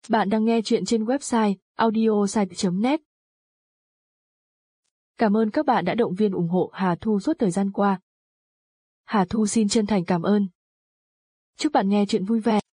Bạn đang nghe chuyện trên website audiosite.net. Cảm ơn các bạn đã động viên ủng hộ Hà Thu suốt thời gian qua. Hà Thu xin chân thành cảm ơn. Chúc bạn nghe chuyện vui vẻ.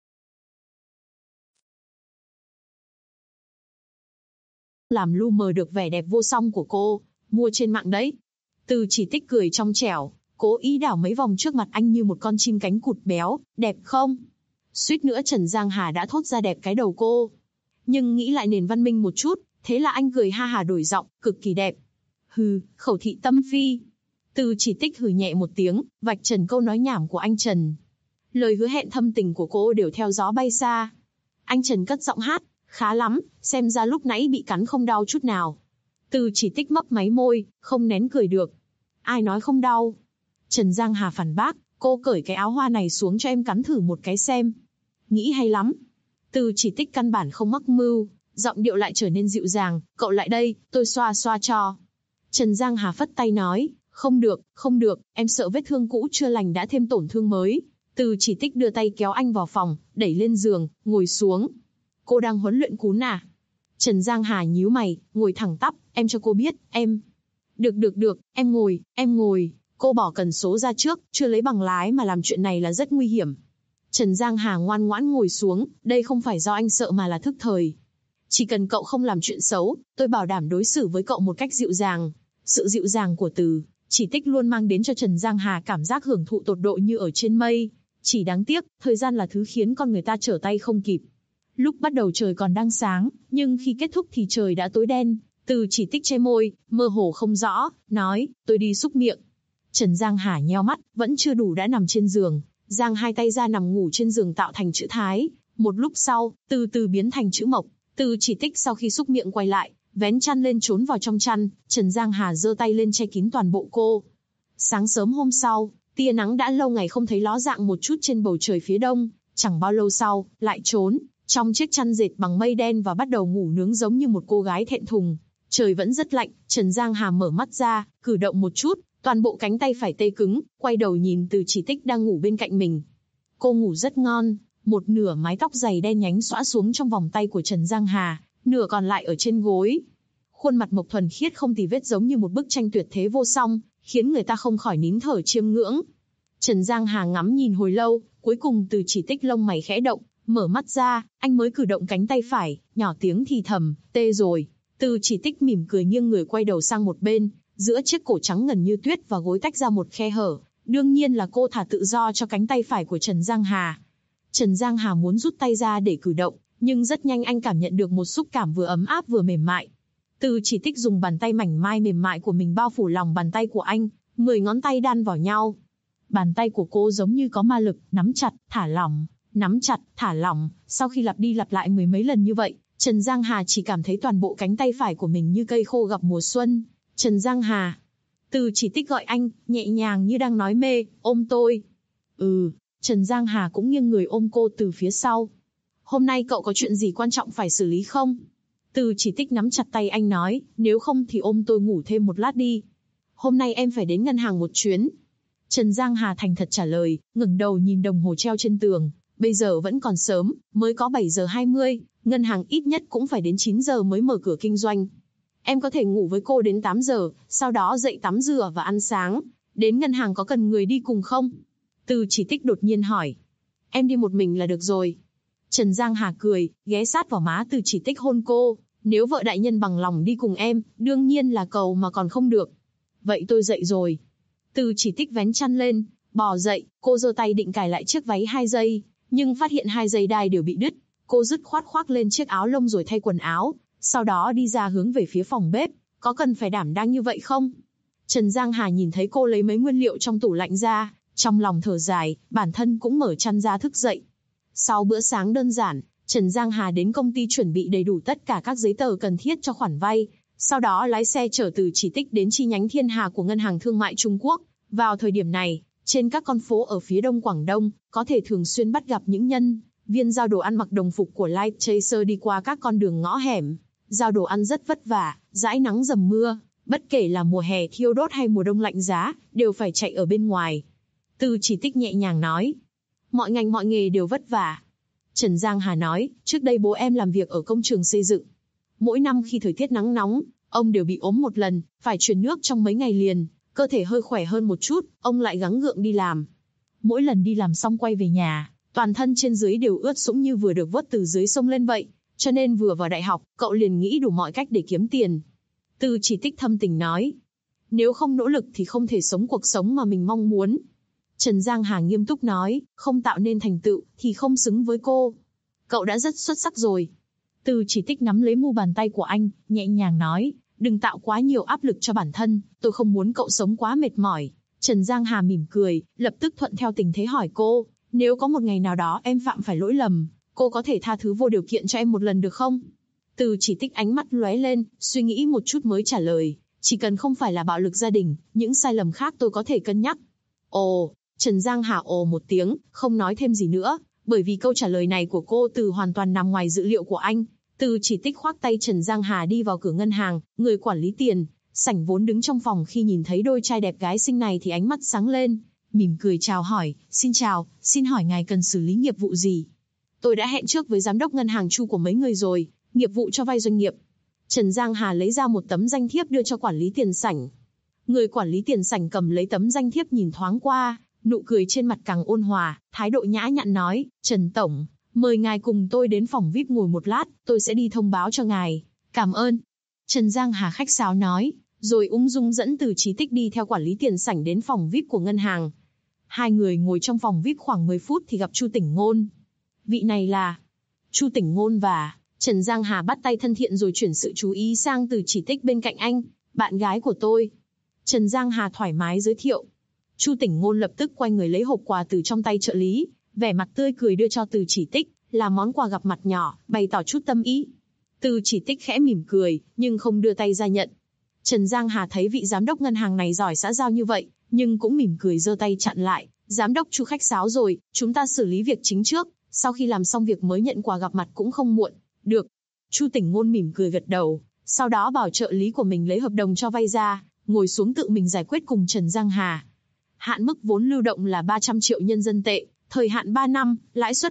Làm lu mờ được vẻ đẹp vô song của cô, mua trên mạng đấy. Từ Chỉ Tích cười trong trẻo, cố ý đảo mấy vòng trước mặt anh như một con chim cánh cụt béo, đẹp không? Suýt nữa Trần Giang Hà đã thốt ra đẹp cái đầu cô. Nhưng nghĩ lại nền văn minh một chút, thế là anh cười ha hả đổi giọng, cực kỳ đẹp. Hừ, khẩu thị tâm phi. Từ Chỉ Tích hừ nhẹ một tiếng, vạch trần câu nói nhảm của anh Trần. Lời hứa hẹn thâm tình của cô đều theo gió bay xa. Anh Trần cất giọng hát, khá lắm, xem ra lúc nãy bị cắn không đau chút nào. Từ Chỉ Tích mấp máy môi, không nén cười được. Ai nói không đau? Trần Giang Hà phản bác, cô cởi cái áo hoa này xuống cho em cắn thử một cái xem. Nghĩ hay lắm. Từ Chỉ Tích căn bản không mắc mưu, giọng điệu lại trở nên dịu dàng, cậu lại đây, tôi xoa xoa cho. Trần Giang Hà phất tay nói, không được, em sợ vết thương cũ chưa lành đã thêm tổn thương mới. Từ Chỉ Tích đưa tay kéo anh vào phòng, đẩy lên giường, ngồi xuống. Cô đang huấn luyện cún à? Trần Giang Hà nhíu mày, ngồi thẳng tắp, em cho cô biết, em... Được, em ngồi. Cô bỏ cần số ra trước, chưa lấy bằng lái mà làm chuyện này là rất nguy hiểm. Trần Giang Hà ngoan ngoãn ngồi xuống, đây không phải do anh sợ mà là thức thời. Chỉ cần cậu không làm chuyện xấu, tôi bảo đảm đối xử với cậu một cách dịu dàng. Sự dịu dàng của Từ Chỉ Tích luôn mang đến cho Trần Giang Hà cảm giác hưởng thụ tột độ như ở trên mây. Chỉ đáng tiếc, thời gian là thứ khiến con người ta trở tay không kịp. Lúc bắt đầu trời còn đang sáng, nhưng khi kết thúc thì trời đã tối đen. Từ Chỉ Tích che môi, mơ hồ không rõ, nói, tôi đi xúc miệng. Trần Giang Hà nheo mắt, vẫn chưa đủ đã nằm trên giường, giang hai tay ra nằm ngủ trên giường tạo thành chữ Thái. Một lúc sau, từ từ biến thành chữ Mộc. Từ Chỉ Tích sau khi xúc miệng quay lại, vén chăn lên trốn vào trong chăn, Trần Giang Hà giơ tay lên che kín toàn bộ cô. Sáng sớm hôm sau, tia nắng đã lâu ngày không thấy ló dạng một chút trên bầu trời phía đông, chẳng bao lâu sau, lại trốn trong chiếc chăn dệt bằng mây đen và bắt đầu ngủ nướng giống như một cô gái thẹn thùng. Trời vẫn rất lạnh, Trần Giang Hà mở mắt ra, cử động một chút, toàn bộ cánh tay phải tê cứng, quay đầu nhìn Từ Chỉ Tích đang ngủ bên cạnh mình. Cô ngủ rất ngon, một nửa mái tóc dày đen nhánh xõa xuống trong vòng tay của Trần Giang Hà, nửa còn lại ở trên gối. Khuôn mặt Mộc thuần khiết không tì vết giống như một bức tranh tuyệt thế vô song, khiến người ta không khỏi nín thở chiêm ngưỡng. Trần Giang Hà ngắm nhìn hồi lâu, cuối cùng Từ Chỉ Tích lông mày khẽ động, mở mắt ra, anh mới cử động cánh tay phải, nhỏ tiếng thì thầm, tê rồi. Từ Chỉ Tích mỉm cười nghiêng người quay đầu sang một bên, giữa chiếc cổ trắng ngần như tuyết và gối tách ra một khe hở. Đương nhiên là cô thả tự do cho cánh tay phải của Trần Giang Hà. Trần Giang Hà muốn rút tay ra để cử động, nhưng rất nhanh anh cảm nhận được một xúc cảm vừa ấm áp vừa mềm mại. Từ Chỉ Tích dùng bàn tay mảnh mai mềm mại của mình bao phủ lòng bàn tay của anh, 10 ngón tay đan vào nhau. Bàn tay của cô giống như có ma lực, nắm chặt, thả lỏng, nắm chặt, thả lỏng. Sau khi lặp đi lặp lại mười mấy lần như vậy, Trần Giang Hà chỉ cảm thấy toàn bộ cánh tay phải của mình như cây khô gặp mùa xuân. Trần Giang Hà. Từ Chỉ Tích gọi anh, nhẹ nhàng như đang nói mê, ôm tôi. Trần Giang Hà cũng nghiêng người ôm cô từ phía sau. Hôm nay cậu có chuyện gì quan trọng phải xử lý không? Từ Chỉ Tích nắm chặt tay anh nói, nếu không thì ôm tôi ngủ thêm một lát đi. Hôm nay em phải đến ngân hàng một chuyến. Trần Giang Hà thành thật trả lời, ngẩng đầu nhìn đồng hồ treo trên tường. Bây giờ vẫn còn sớm, mới có 7 giờ 20, ngân hàng ít nhất cũng phải đến 9 giờ mới mở cửa kinh doanh. Em có thể ngủ với cô đến 8 giờ, sau đó dậy tắm rửa và ăn sáng. Đến ngân hàng có cần người đi cùng không? Từ Chỉ Tích đột nhiên hỏi. Em đi một mình là được rồi. Trần Giang Hà cười, ghé sát vào má Từ Chỉ Tích hôn cô. Nếu vợ đại nhân bằng lòng đi cùng em, đương nhiên là cầu mà còn không được. Vậy tôi dậy rồi. Từ Chỉ Tích vén chăn lên, bò dậy, cô giơ tay định cài lại chiếc váy 2 dây, nhưng phát hiện 2 dây đai đều bị đứt. Cô dứt khoát khoác lên chiếc áo lông rồi thay quần áo, sau đó đi ra hướng về phía phòng bếp. Có cần phải đảm đang như vậy không? Trần Giang Hà nhìn thấy cô lấy mấy nguyên liệu trong tủ lạnh ra, trong lòng thở dài, bản thân cũng mở chăn ra thức dậy. Sau bữa sáng đơn giản, Trần Giang Hà đến công ty chuẩn bị đầy đủ tất cả các giấy tờ cần thiết cho khoản vay, sau đó lái xe chở Từ Chỉ Tích đến chi nhánh Thiên Hà của Ngân hàng Thương mại Trung Quốc. Vào thời điểm này, trên các con phố ở phía đông Quảng Đông, có thể thường xuyên bắt gặp những nhân viên giao đồ ăn mặc đồng phục của Light Chaser đi qua các con đường ngõ hẻm. Giao đồ ăn rất vất vả, dãi nắng dầm mưa, bất kể là mùa hè thiêu đốt hay mùa đông lạnh giá, đều phải chạy ở bên ngoài. Từ Chỉ Tích nhẹ nhàng nói, mọi ngành mọi nghề đều vất vả. Trần Giang Hà nói, trước đây bố em làm việc ở công trường xây dựng. Mỗi năm khi thời tiết nắng nóng, ông đều bị ốm một lần, phải truyền nước trong mấy ngày liền, cơ thể hơi khỏe hơn một chút, ông lại gắng gượng đi làm. Mỗi lần đi làm xong quay về nhà, toàn thân trên dưới đều ướt sũng như vừa được vớt từ dưới sông lên vậy, cho nên vừa vào đại học, cậu liền nghĩ đủ mọi cách để kiếm tiền. Từ Chỉ Tích thâm tình nói, nếu không nỗ lực thì không thể sống cuộc sống mà mình mong muốn. Trần Giang Hà nghiêm túc nói, không tạo nên thành tựu thì không xứng với cô. Cậu đã rất xuất sắc rồi. Từ Chỉ Tích nắm lấy mu bàn tay của anh, nhẹ nhàng nói, đừng tạo quá nhiều áp lực cho bản thân, tôi không muốn cậu sống quá mệt mỏi. Trần Giang Hà mỉm cười, lập tức thuận theo tình thế hỏi cô, nếu có một ngày nào đó em phạm phải lỗi lầm, cô có thể tha thứ vô điều kiện cho em một lần được không? Từ Chỉ Tích ánh mắt lóe lên, suy nghĩ một chút mới trả lời, chỉ cần không phải là bạo lực gia đình, những sai lầm khác tôi có thể cân nhắc. Ồ, Trần Giang Hà ồ một tiếng, không nói thêm gì nữa, bởi vì câu trả lời này của cô Từ hoàn toàn nằm ngoài dự liệu của anh. Từ Chỉ Tích khoác tay Trần Giang Hà đi vào cửa ngân hàng, người quản lý tiền, sảnh vốn đứng trong phòng khi nhìn thấy đôi trai đẹp gái xinh này thì ánh mắt sáng lên, mỉm cười chào hỏi, xin chào, xin hỏi ngài cần xử lý nghiệp vụ gì? Tôi đã hẹn trước với giám đốc ngân hàng Chu của mấy người rồi, nghiệp vụ cho vay doanh nghiệp. Trần Giang Hà lấy ra một tấm danh thiếp đưa cho quản lý tiền sảnh. Người quản lý tiền sảnh cầm lấy tấm danh thiếp nhìn thoáng qua, nụ cười trên mặt càng ôn hòa, thái độ nhã nhặn nói, Trần Tổng, mời ngài cùng tôi đến phòng VIP ngồi một lát, tôi sẽ đi thông báo cho ngài. Cảm ơn. Trần Giang Hà khách sáo nói, rồi ung dung dẫn Từ Chí Tích đi theo quản lý tiền sảnh đến phòng VIP của ngân hàng. Hai người ngồi trong phòng VIP khoảng 10 phút thì gặp Chu Tỉnh Ngôn. Vị này là Chu Tỉnh Ngôn và Trần Giang Hà bắt tay thân thiện rồi chuyển sự chú ý sang Từ Chỉ Tích bên cạnh anh, bạn gái của tôi. Trần Giang Hà thoải mái giới thiệu. Chu Tỉnh Ngôn lập tức quay người lấy hộp quà từ trong tay trợ lý, vẻ mặt tươi cười đưa cho Từ Chỉ Tích, là món quà gặp mặt nhỏ, bày tỏ chút tâm ý. Từ Chỉ Tích khẽ mỉm cười, nhưng không đưa tay ra nhận. Trần Giang Hà thấy vị giám đốc ngân hàng này giỏi xã giao như vậy, nhưng cũng mỉm cười giơ tay chặn lại. Giám đốc Chu khách sáo rồi, chúng ta xử lý việc chính trước, sau khi làm xong việc mới nhận quà gặp mặt cũng không muộn. Được. Chu Tỉnh Ngôn mỉm cười gật đầu, sau đó bảo trợ lý của mình lấy hợp đồng cho vay ra, ngồi xuống tự mình giải quyết cùng Trần Giang Hà. Hạn mức vốn lưu động là 300 triệu nhân dân tệ, thời hạn 3 năm, lãi suất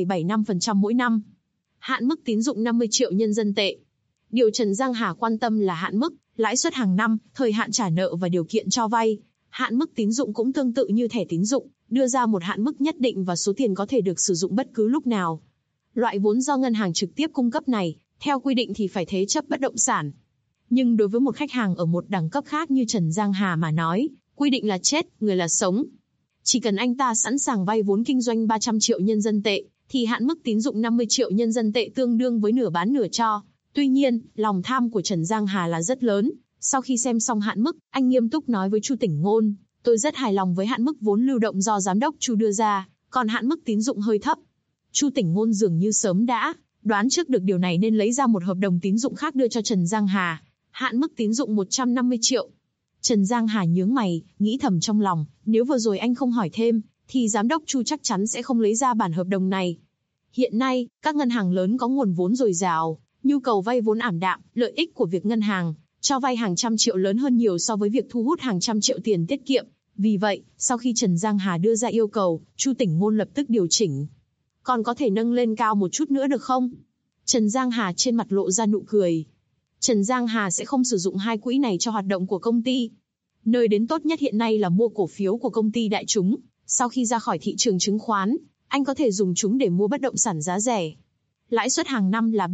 3,75% mỗi năm. Hạn mức tín dụng 50 triệu nhân dân tệ. Điều Trần Giang Hà quan tâm là hạn mức, lãi suất hàng năm, thời hạn trả nợ và điều kiện cho vay. Hạn mức tín dụng cũng tương tự như thẻ tín dụng, đưa ra một hạn mức nhất định và số tiền có thể được sử dụng bất cứ lúc nào. Loại vốn do ngân hàng trực tiếp cung cấp này, theo quy định thì phải thế chấp bất động sản. Nhưng đối với một khách hàng ở một đẳng cấp khác như Trần Giang Hà mà nói, quy định là chết, người là sống. Chỉ cần anh ta sẵn sàng vay vốn kinh doanh 300 triệu nhân dân tệ, thì hạn mức tín dụng 50 triệu nhân dân tệ tương đương với nửa bán nửa cho. Tuy nhiên, lòng tham của Trần Giang Hà là rất lớn. Sau khi xem xong hạn mức, anh nghiêm túc nói với Chu Tỉnh Ngôn, tôi rất hài lòng với hạn mức vốn lưu động do giám đốc Chu đưa ra, còn hạn mức tín dụng hơi thấp. Chu Tỉnh Ngôn dường như sớm đã đoán trước được điều này nên lấy ra một hợp đồng tín dụng khác đưa cho Trần Giang Hà, hạn mức tín dụng 150 triệu. Trần Giang Hà nhướng mày, nghĩ thầm trong lòng, nếu vừa rồi anh không hỏi thêm, thì giám đốc Chu chắc chắn sẽ không lấy ra bản hợp đồng này. Hiện nay, các ngân hàng lớn có nguồn vốn dồi dào, nhu cầu vay vốn ảm đạm, lợi ích của việc ngân hàng cho vay hàng trăm triệu lớn hơn nhiều so với việc thu hút hàng trăm triệu tiền tiết kiệm. Vì vậy, sau khi Trần Giang Hà đưa ra yêu cầu, Chu Tỉnh Ngôn lập tức điều chỉnh. Còn có thể nâng lên cao một chút nữa được không? Trần Giang Hà trên mặt lộ ra nụ cười. Trần Giang Hà sẽ không sử dụng hai quỹ này cho hoạt động của công ty. Nơi đến tốt nhất hiện nay là mua cổ phiếu của công ty đại chúng. Sau khi ra khỏi thị trường chứng khoán, anh có thể dùng chúng để mua bất động sản giá rẻ. Lãi suất hàng năm là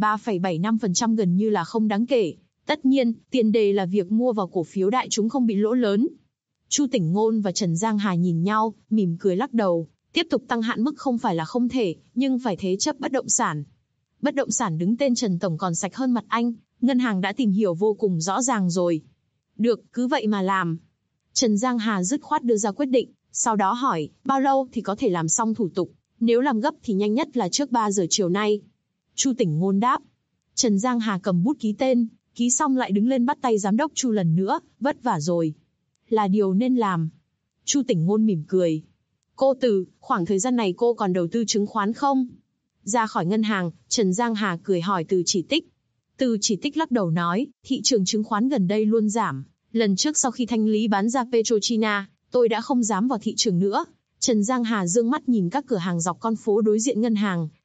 3,75% gần như là không đáng kể. Tất nhiên, tiền đề là việc mua vào cổ phiếu đại chúng không bị lỗ lớn. Chu Tỉnh Ngôn và Trần Giang Hà nhìn nhau, mỉm cười lắc đầu. Tiếp tục tăng hạn mức không phải là không thể, nhưng phải thế chấp bất động sản. Bất động sản đứng tên Trần Tổng còn sạch hơn mặt anh, ngân hàng đã tìm hiểu vô cùng rõ ràng rồi. Được, cứ vậy mà làm. Trần Giang Hà dứt khoát đưa ra quyết định, sau đó hỏi, bao lâu thì có thể làm xong thủ tục, nếu làm gấp thì nhanh nhất là trước 3 giờ chiều nay. Chu Tỉnh Ngôn đáp. Trần Giang Hà cầm bút ký tên, ký xong lại đứng lên bắt tay giám đốc Chu lần nữa, vất vả rồi. Là điều nên làm. Chu Tỉnh Ngôn mỉm cười. Cô Từ, khoảng thời gian này cô còn đầu tư chứng khoán không? Ra khỏi ngân hàng, Trần Giang Hà cười hỏi Từ Chỉ Tích. Từ Chỉ Tích lắc đầu nói, thị trường chứng khoán gần đây luôn giảm. Lần trước sau khi thanh lý bán ra PetroChina, tôi đã không dám vào thị trường nữa. Trần Giang Hà dương mắt nhìn các cửa hàng dọc con phố đối diện ngân hàng,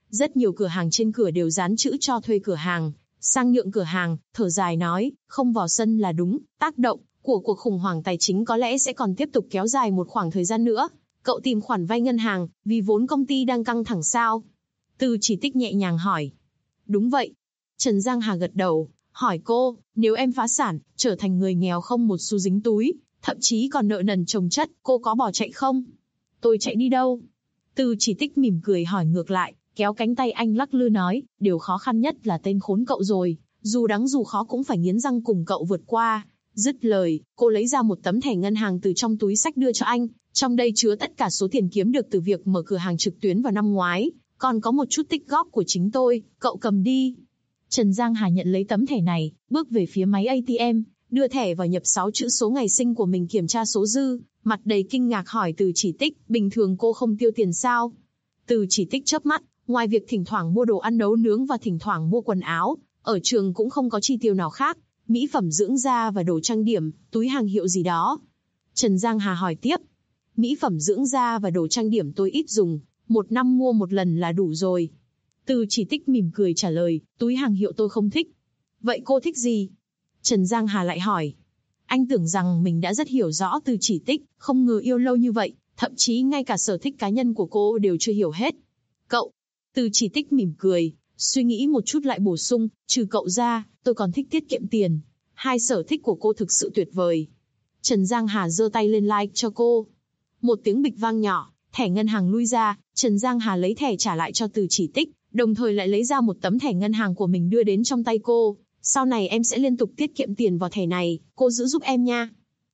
Rất nhiều cửa hàng trên cửa đều dán chữ cho thuê cửa hàng, sang nhượng cửa hàng, thở dài nói, không vào sân là đúng, tác động của cuộc khủng hoảng tài chính có lẽ sẽ còn tiếp tục kéo dài một khoảng thời gian nữa. Cậu tìm khoản vay ngân hàng, vì vốn công ty đang căng thẳng sao? Từ Chỉ Tích nhẹ nhàng hỏi. Đúng vậy. Trần Giang Hà gật đầu, hỏi cô, nếu em phá sản, trở thành người nghèo không một xu dính túi, thậm chí còn nợ nần chồng chất, cô có bỏ chạy không? Tôi chạy đi đâu? Từ Chỉ Tích mỉm cười hỏi ngược lại, kéo cánh tay anh lắc lư nói, điều khó khăn nhất là tên khốn cậu rồi, dù đắng dù khó cũng phải nghiến răng cùng cậu vượt qua. Dứt lời, cô lấy ra một tấm thẻ ngân hàng từ trong túi xách đưa cho anh, trong đây chứa tất cả số tiền kiếm được từ việc mở cửa hàng trực tuyến vào năm ngoái, còn có một chút tích góp của chính tôi, cậu cầm đi. Trần Giang Hà nhận lấy tấm thẻ này, bước về phía máy ATM, đưa thẻ vào nhập 6 chữ số ngày sinh của mình kiểm tra số dư, mặt đầy kinh ngạc hỏi Từ Chỉ Tích, bình thường cô không tiêu tiền sao? Từ Chỉ Tích chớp mắt, ngoài việc thỉnh thoảng mua đồ ăn nấu nướng và thỉnh thoảng mua quần áo, ở trường cũng không có chi tiêu nào khác, mỹ phẩm dưỡng da và đồ trang điểm, túi hàng hiệu gì đó. Trần Giang Hà hỏi tiếp, mỹ phẩm dưỡng da và đồ trang điểm tôi ít dùng, một năm mua một lần là đủ rồi. Từ Chỉ Tích mỉm cười trả lời, túi hàng hiệu tôi không thích. Vậy cô thích gì? Trần Giang Hà lại hỏi. Anh tưởng rằng mình đã rất hiểu rõ Từ Chỉ Tích, không ngờ yêu lâu như vậy, thậm chí ngay cả sở thích cá nhân của cô đều chưa hiểu hết. Cậu. Từ Chỉ Tích mỉm cười, suy nghĩ một chút lại bổ sung, trừ cậu ra, tôi còn thích tiết kiệm tiền. Hai sở thích của cô thực sự tuyệt vời. Trần Giang Hà giơ tay lên like cho cô. Một tiếng bịch vang nhỏ, thẻ ngân hàng lui ra, Trần Giang Hà lấy thẻ trả lại cho Từ Chỉ Tích, đồng thời lại lấy ra một tấm thẻ ngân hàng của mình đưa đến trong tay cô. Sau này em sẽ liên tục tiết kiệm tiền vào thẻ này, cô giữ giúp em nha.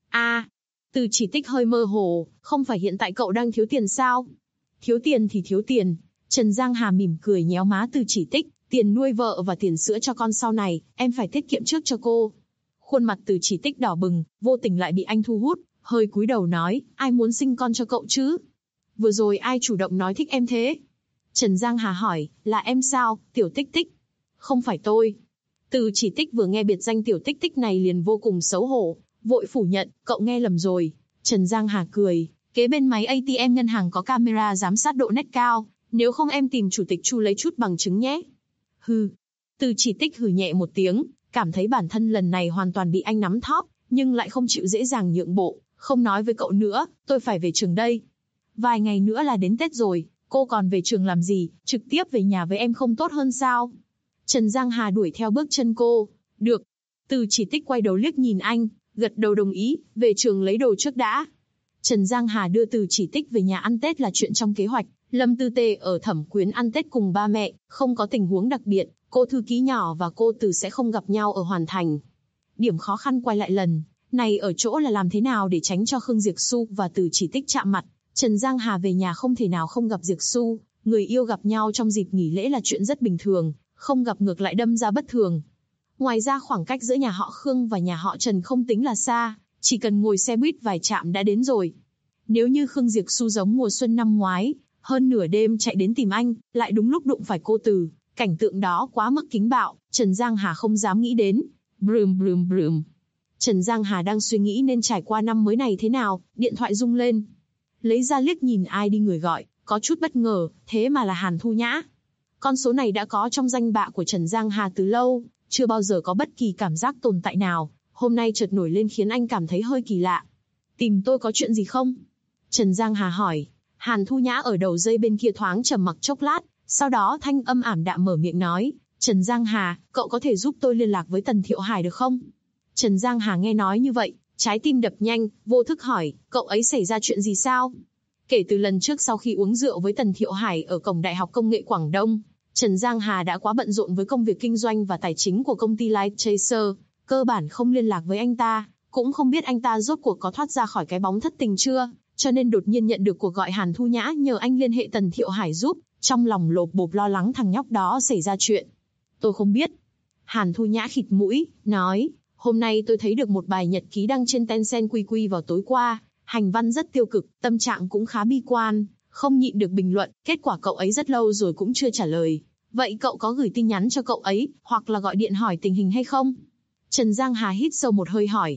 Từ Chỉ Tích hơi mơ hồ, không phải hiện tại cậu đang thiếu tiền sao? Thiếu tiền thì thiếu tiền. Trần Giang Hà mỉm cười nhéo má Từ Chỉ Tích, tiền nuôi vợ và tiền sữa cho con sau này, em phải tiết kiệm trước cho cô. Khuôn mặt Từ Chỉ Tích đỏ bừng, vô tình lại bị anh thu hút, hơi cúi đầu nói, ai muốn sinh con cho cậu chứ? Vừa rồi ai chủ động nói thích em thế? Trần Giang Hà hỏi, là em sao, Tiểu Tích Tích? Không phải tôi. Từ Chỉ Tích vừa nghe biệt danh Tiểu Tích Tích này liền vô cùng xấu hổ, vội phủ nhận, cậu nghe lầm rồi. Trần Giang Hà cười, kế bên máy ATM ngân hàng có camera giám sát độ nét cao, nếu không em tìm chủ tịch Chu lấy chút bằng chứng nhé. Hừ. Từ Chỉ Tích hừ nhẹ một tiếng, cảm thấy bản thân lần này hoàn toàn bị anh nắm thóp, nhưng lại không chịu dễ dàng nhượng bộ, không nói với cậu nữa, tôi phải về trường đây. Vài ngày nữa là đến Tết rồi, cô còn về trường làm gì, trực tiếp về nhà với em không tốt hơn sao? Trần Giang Hà đuổi theo bước chân cô. Được. Từ Chỉ Tích quay đầu liếc nhìn anh, gật đầu đồng ý, về trường lấy đồ trước đã. Trần Giang Hà đưa Từ Chỉ Tích về nhà ăn Tết là chuyện trong kế hoạch. Lâm Tư Tề ở Thẩm Quyến ăn Tết cùng ba mẹ, không có tình huống đặc biệt, cô thư ký nhỏ và cô Từ sẽ không gặp nhau ở Hoàn Thành. Điểm khó khăn quay lại lần này ở chỗ là làm thế nào để tránh cho Khương Diệp Xu và Từ Chỉ Tích chạm mặt. Trần Giang Hà về nhà không thể nào không gặp Diệp Xu, người yêu gặp nhau trong dịp nghỉ lễ là chuyện rất bình thường, không gặp ngược lại đâm ra bất thường. Ngoài ra khoảng cách giữa nhà họ Khương và nhà họ Trần không tính là xa, chỉ cần ngồi xe buýt vài trạm đã đến rồi. Nếu như Khương Diệp Xu giống mùa xuân năm ngoái, hơn nửa đêm chạy đến tìm anh, lại đúng lúc đụng phải cô Từ, cảnh tượng đó quá mức kính bạo, Trần Giang Hà không dám nghĩ đến. Brùm brùm brùm. Trần Giang Hà đang suy nghĩ nên trải qua năm mới này thế nào, điện thoại rung lên. Lấy ra liếc nhìn ai đi người gọi, có chút bất ngờ, thế mà là Hàn Thu Nhã. Con số này đã có trong danh bạ của Trần Giang Hà từ lâu, chưa bao giờ có bất kỳ cảm giác tồn tại nào, hôm nay chợt nổi lên khiến anh cảm thấy hơi kỳ lạ. Tìm tôi có chuyện gì không? Trần Giang Hà hỏi. Hàn Thu Nhã ở đầu dây bên kia thoáng trầm mặc chốc lát, sau đó thanh âm ảm đạm mở miệng nói, Trần Giang Hà, cậu có thể giúp tôi liên lạc với Tần Thiệu Hải được không? Trần Giang Hà nghe nói như vậy, trái tim đập nhanh, vô thức hỏi, cậu ấy xảy ra chuyện gì sao? Kể từ lần trước sau khi uống rượu với Tần Thiệu Hải ở cổng Đại học Công nghệ Quảng Đông, Trần Giang Hà đã quá bận rộn với công việc kinh doanh và tài chính của công ty Light Chaser, cơ bản không liên lạc với anh ta, cũng không biết anh ta rốt cuộc có thoát ra khỏi cái bóng thất tình chưa, cho nên đột nhiên nhận được cuộc gọi Hàn Thu Nhã nhờ anh liên hệ Tần Thiệu Hải giúp, trong lòng lộp bộp lo lắng thằng nhóc đó xảy ra chuyện. Tôi không biết. Hàn Thu Nhã khịt mũi, nói, hôm nay tôi thấy được một bài nhật ký đăng trên Tencent QQ vào tối qua, hành văn rất tiêu cực, tâm trạng cũng khá bi quan, không nhịn được bình luận, kết quả cậu ấy rất lâu rồi cũng chưa trả lời. Vậy cậu có gửi tin nhắn cho cậu ấy, hoặc là gọi điện hỏi tình hình hay không? Trần Giang Hà hít sâu một hơi hỏi.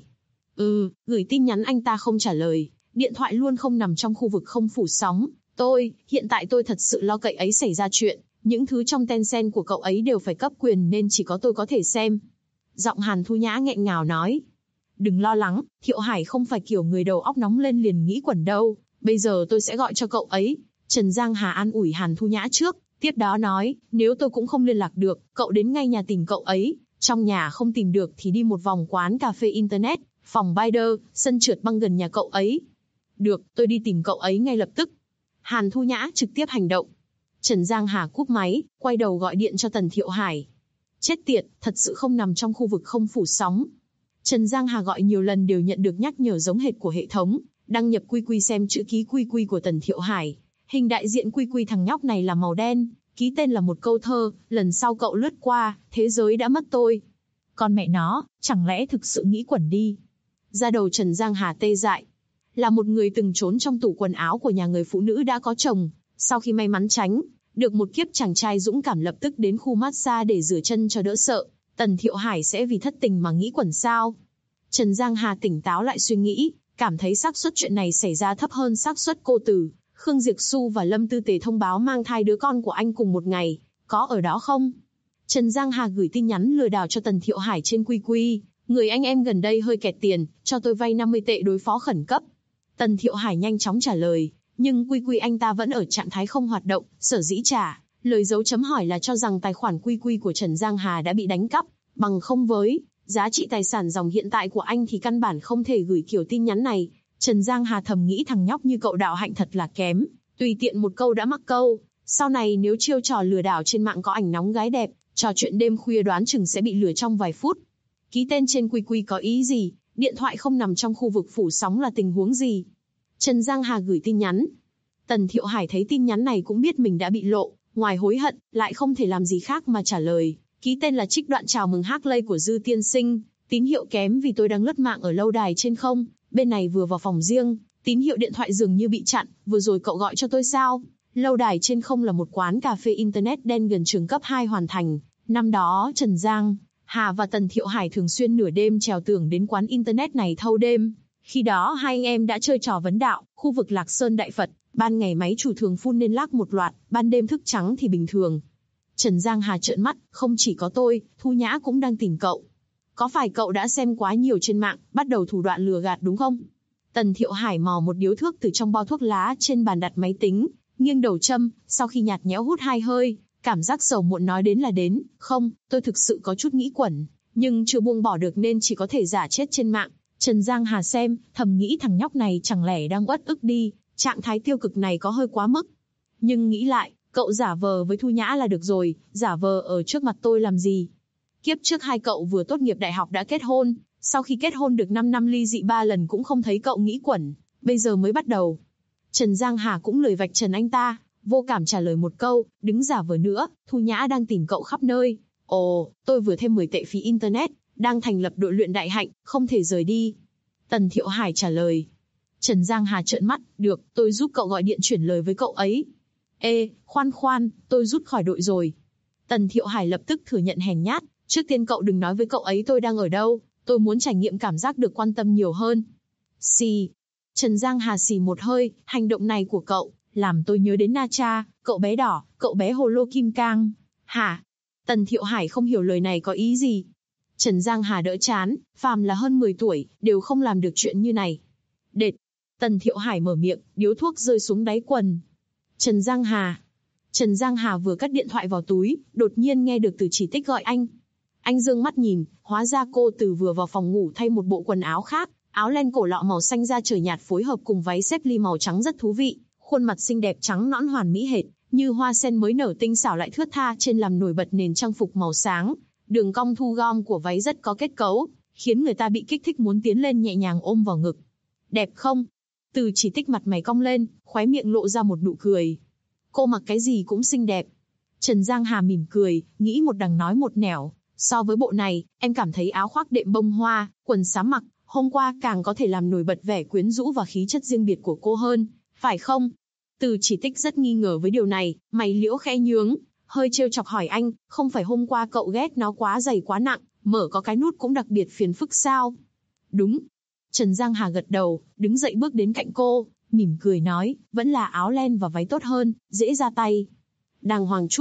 Gửi tin nhắn anh ta không trả lời, điện thoại luôn không nằm trong khu vực không phủ sóng. Hiện tại tôi thật sự lo cậy ấy xảy ra chuyện, Những thứ trong Tencent của cậu ấy đều phải cấp quyền nên chỉ có tôi có thể xem. Giọng Hàn Thu Nhã nghẹn ngào nói. Đừng lo lắng, Thiệu Hải không phải kiểu người đầu óc nóng lên liền nghĩ quẩn đâu. Bây giờ tôi sẽ gọi cho cậu ấy. Trần Giang Hà an ủi Hàn Thu Nhã trước. Tiếp đó nói, nếu tôi cũng không liên lạc được, cậu đến ngay nhà tìm cậu ấy. Trong nhà không tìm được thì đi một vòng quán cà phê Internet, phòng Bider, sân trượt băng gần nhà cậu ấy. Được, tôi đi tìm cậu ấy ngay lập tức. Hàn Thu Nhã trực tiếp hành động. Trần Giang Hà cúp máy, quay đầu gọi điện cho Tần Thiệu Hải. Chết tiệt, thật sự không nằm trong khu vực không phủ sóng. Trần Giang Hà gọi nhiều lần đều nhận được nhắc nhở giống hệt của hệ thống, đăng nhập QQ xem chữ ký QQ của Tần Thiệu Hải. Hình đại diện QQ thằng nhóc này là màu đen, ký tên là một câu thơ, lần sau cậu lướt qua, thế giới đã mất tôi. Con mẹ nó, chẳng lẽ thực sự nghĩ quẩn đi. Da đầu Trần Giang Hà tê dại. Là một người từng trốn trong tủ quần áo của nhà người phụ nữ đã có chồng, sau khi may mắn tránh được một kiếp chàng trai dũng cảm lập tức đến khu massage để rửa chân cho đỡ sợ, Tần Thiệu Hải sẽ vì thất tình mà nghĩ quẩn sao? Trần Giang Hà tỉnh táo lại suy nghĩ, cảm thấy xác suất chuyện này xảy ra thấp hơn xác suất cô Từ, Khương Diệp Xu và Lâm Tư Tề thông báo mang thai đứa con của anh cùng một ngày, có ở đó không? Trần Giang Hà gửi tin nhắn lừa đảo cho Tần Thiệu Hải trên QQ, người anh em gần đây hơi kẹt tiền, cho tôi vay 50 tệ đối phó khẩn cấp. Tần Thiệu Hải nhanh chóng trả lời, nhưng QQ anh ta vẫn ở trạng thái không hoạt động, sở dĩ trả lời dấu chấm hỏi là cho rằng tài khoản QQ của Trần Giang Hà đã bị đánh cắp, bằng không với giá trị tài sản dòng hiện tại của anh thì căn bản không thể gửi kiểu tin nhắn này. Trần Giang Hà thầm nghĩ thằng nhóc như cậu đạo hạnh thật là kém, tùy tiện một câu đã mắc câu, sau này nếu chiêu trò lừa đảo trên mạng có ảnh nóng gái đẹp, trò chuyện đêm khuya đoán chừng sẽ bị lừa trong vài phút. Ký tên trên QQ có ý gì, điện thoại không nằm trong khu vực phủ sóng là tình huống gì? Trần Giang Hà gửi tin nhắn. Tần Thiệu Hải thấy tin nhắn này cũng biết mình đã bị lộ, ngoài hối hận, lại không thể làm gì khác mà trả lời. Ký tên là trích đoạn chào mừng Hartley của Dư tiên sinh, tín hiệu kém vì tôi đang lướt mạng ở lâu đài trên không, bên này vừa vào phòng riêng, tín hiệu điện thoại dường như bị chặn, vừa rồi cậu gọi cho tôi sao? Lâu đài trên không là một quán cà phê Internet đen gần trường cấp 2 Hoàn Thành, năm đó Trần Giang Hà và Tần Thiệu Hải thường xuyên nửa đêm trèo tường đến quán Internet này thâu đêm. Khi đó hai anh em đã chơi trò vấn đạo, khu vực Lạc Sơn Đại Phật, ban ngày máy chủ thường phun nên lác một loạt, ban đêm thức trắng thì bình thường. Trần Giang Hà trợn mắt, không chỉ có tôi, Thu Nhã cũng đang tìm cậu. Có phải cậu đã xem quá nhiều trên mạng, bắt đầu thủ đoạn lừa gạt đúng không? Tần Thiệu Hải mò một điếu thuốc từ trong bao thuốc lá trên bàn đặt máy tính, nghiêng đầu châm, sau khi nhạt nhẽo hút 2 hơi, cảm giác sầu muộn nói đến là đến, không, tôi thực sự có chút nghĩ quẩn, nhưng chưa buông bỏ được nên chỉ có thể giả chết trên mạng. Trần Giang Hà xem, thầm nghĩ thằng nhóc này chẳng lẽ đang uất ức đi, trạng thái tiêu cực này có hơi quá mức. Nhưng nghĩ lại, cậu giả vờ với Thu Nhã là được rồi, giả vờ ở trước mặt tôi làm gì? Kiếp trước hai cậu vừa tốt nghiệp đại học đã kết hôn, sau khi kết hôn được 5 năm ly dị 3 lần cũng không thấy cậu nghĩ quẩn, bây giờ mới bắt đầu. Trần Giang Hà cũng lười vạch trần anh ta, vô cảm trả lời một câu, đứng giả vờ nữa, Thu Nhã đang tìm cậu khắp nơi. Ồ, tôi vừa thêm 10 tệ phí Internet, đang thành lập đội luyện đại hạnh, không thể rời đi. Tần Thiệu Hải trả lời. Trần Giang Hà trợn mắt, được, tôi giúp cậu gọi điện chuyển lời với cậu ấy. Ê, khoan, tôi rút khỏi đội rồi. Tần Thiệu Hải lập tức thừa nhận hèn nhát, trước tiên cậu đừng nói với cậu ấy tôi đang ở đâu, tôi muốn trải nghiệm cảm giác được quan tâm nhiều hơn. Xì. Trần Giang Hà xì một hơi, hành động này của cậu, làm tôi nhớ đến Na Cha, cậu bé đỏ, cậu bé hồ lô kim cang. Hả? Tần Thiệu Hải không hiểu lời này có ý gì. Trần Giang Hà đỡ chán, phàm là hơn 10 tuổi, đều không làm được chuyện như này. Đệt. Tần Thiệu Hải mở miệng, điếu thuốc rơi xuống đáy quần. Trần Giang Hà vừa cất điện thoại vào túi, đột nhiên nghe được Từ Chỉ Tích gọi anh. Anh dương mắt nhìn, hóa ra cô Từ vừa vào phòng ngủ thay một bộ quần áo khác, áo len cổ lọ màu xanh da trời nhạt phối hợp cùng váy xếp ly màu trắng rất thú vị, khuôn mặt xinh đẹp trắng nõn hoàn mỹ hệt, như hoa sen mới nở tinh xảo lại thướt tha trên làm nổi bật nền trang phục màu sáng. Đường cong thu gom của váy rất có kết cấu, khiến người ta bị kích thích muốn tiến lên nhẹ nhàng ôm vào ngực. Đẹp không? Từ Chỉ Tích mặt mày cong lên, khóe miệng lộ ra một nụ cười. Cô mặc cái gì cũng xinh đẹp. Trần Giang Hà mỉm cười, nghĩ một đằng nói một nẻo. So với bộ này, em cảm thấy áo khoác đệm bông hoa, quần xám mặc, hôm qua càng có thể làm nổi bật vẻ quyến rũ và khí chất riêng biệt của cô hơn, phải không? Từ Chỉ Tích rất nghi ngờ với điều này, mày liễu khẽ nhướng, hơi trêu chọc hỏi anh, không phải hôm qua cậu ghét nó quá dày quá nặng, mở có cái nút cũng đặc biệt phiền phức sao? Đúng. Trần Giang Hà gật đầu, đứng dậy bước đến cạnh cô, mỉm cười nói, vẫn là áo len và váy tốt hơn, dễ ra tay. Đàng hoàng chút.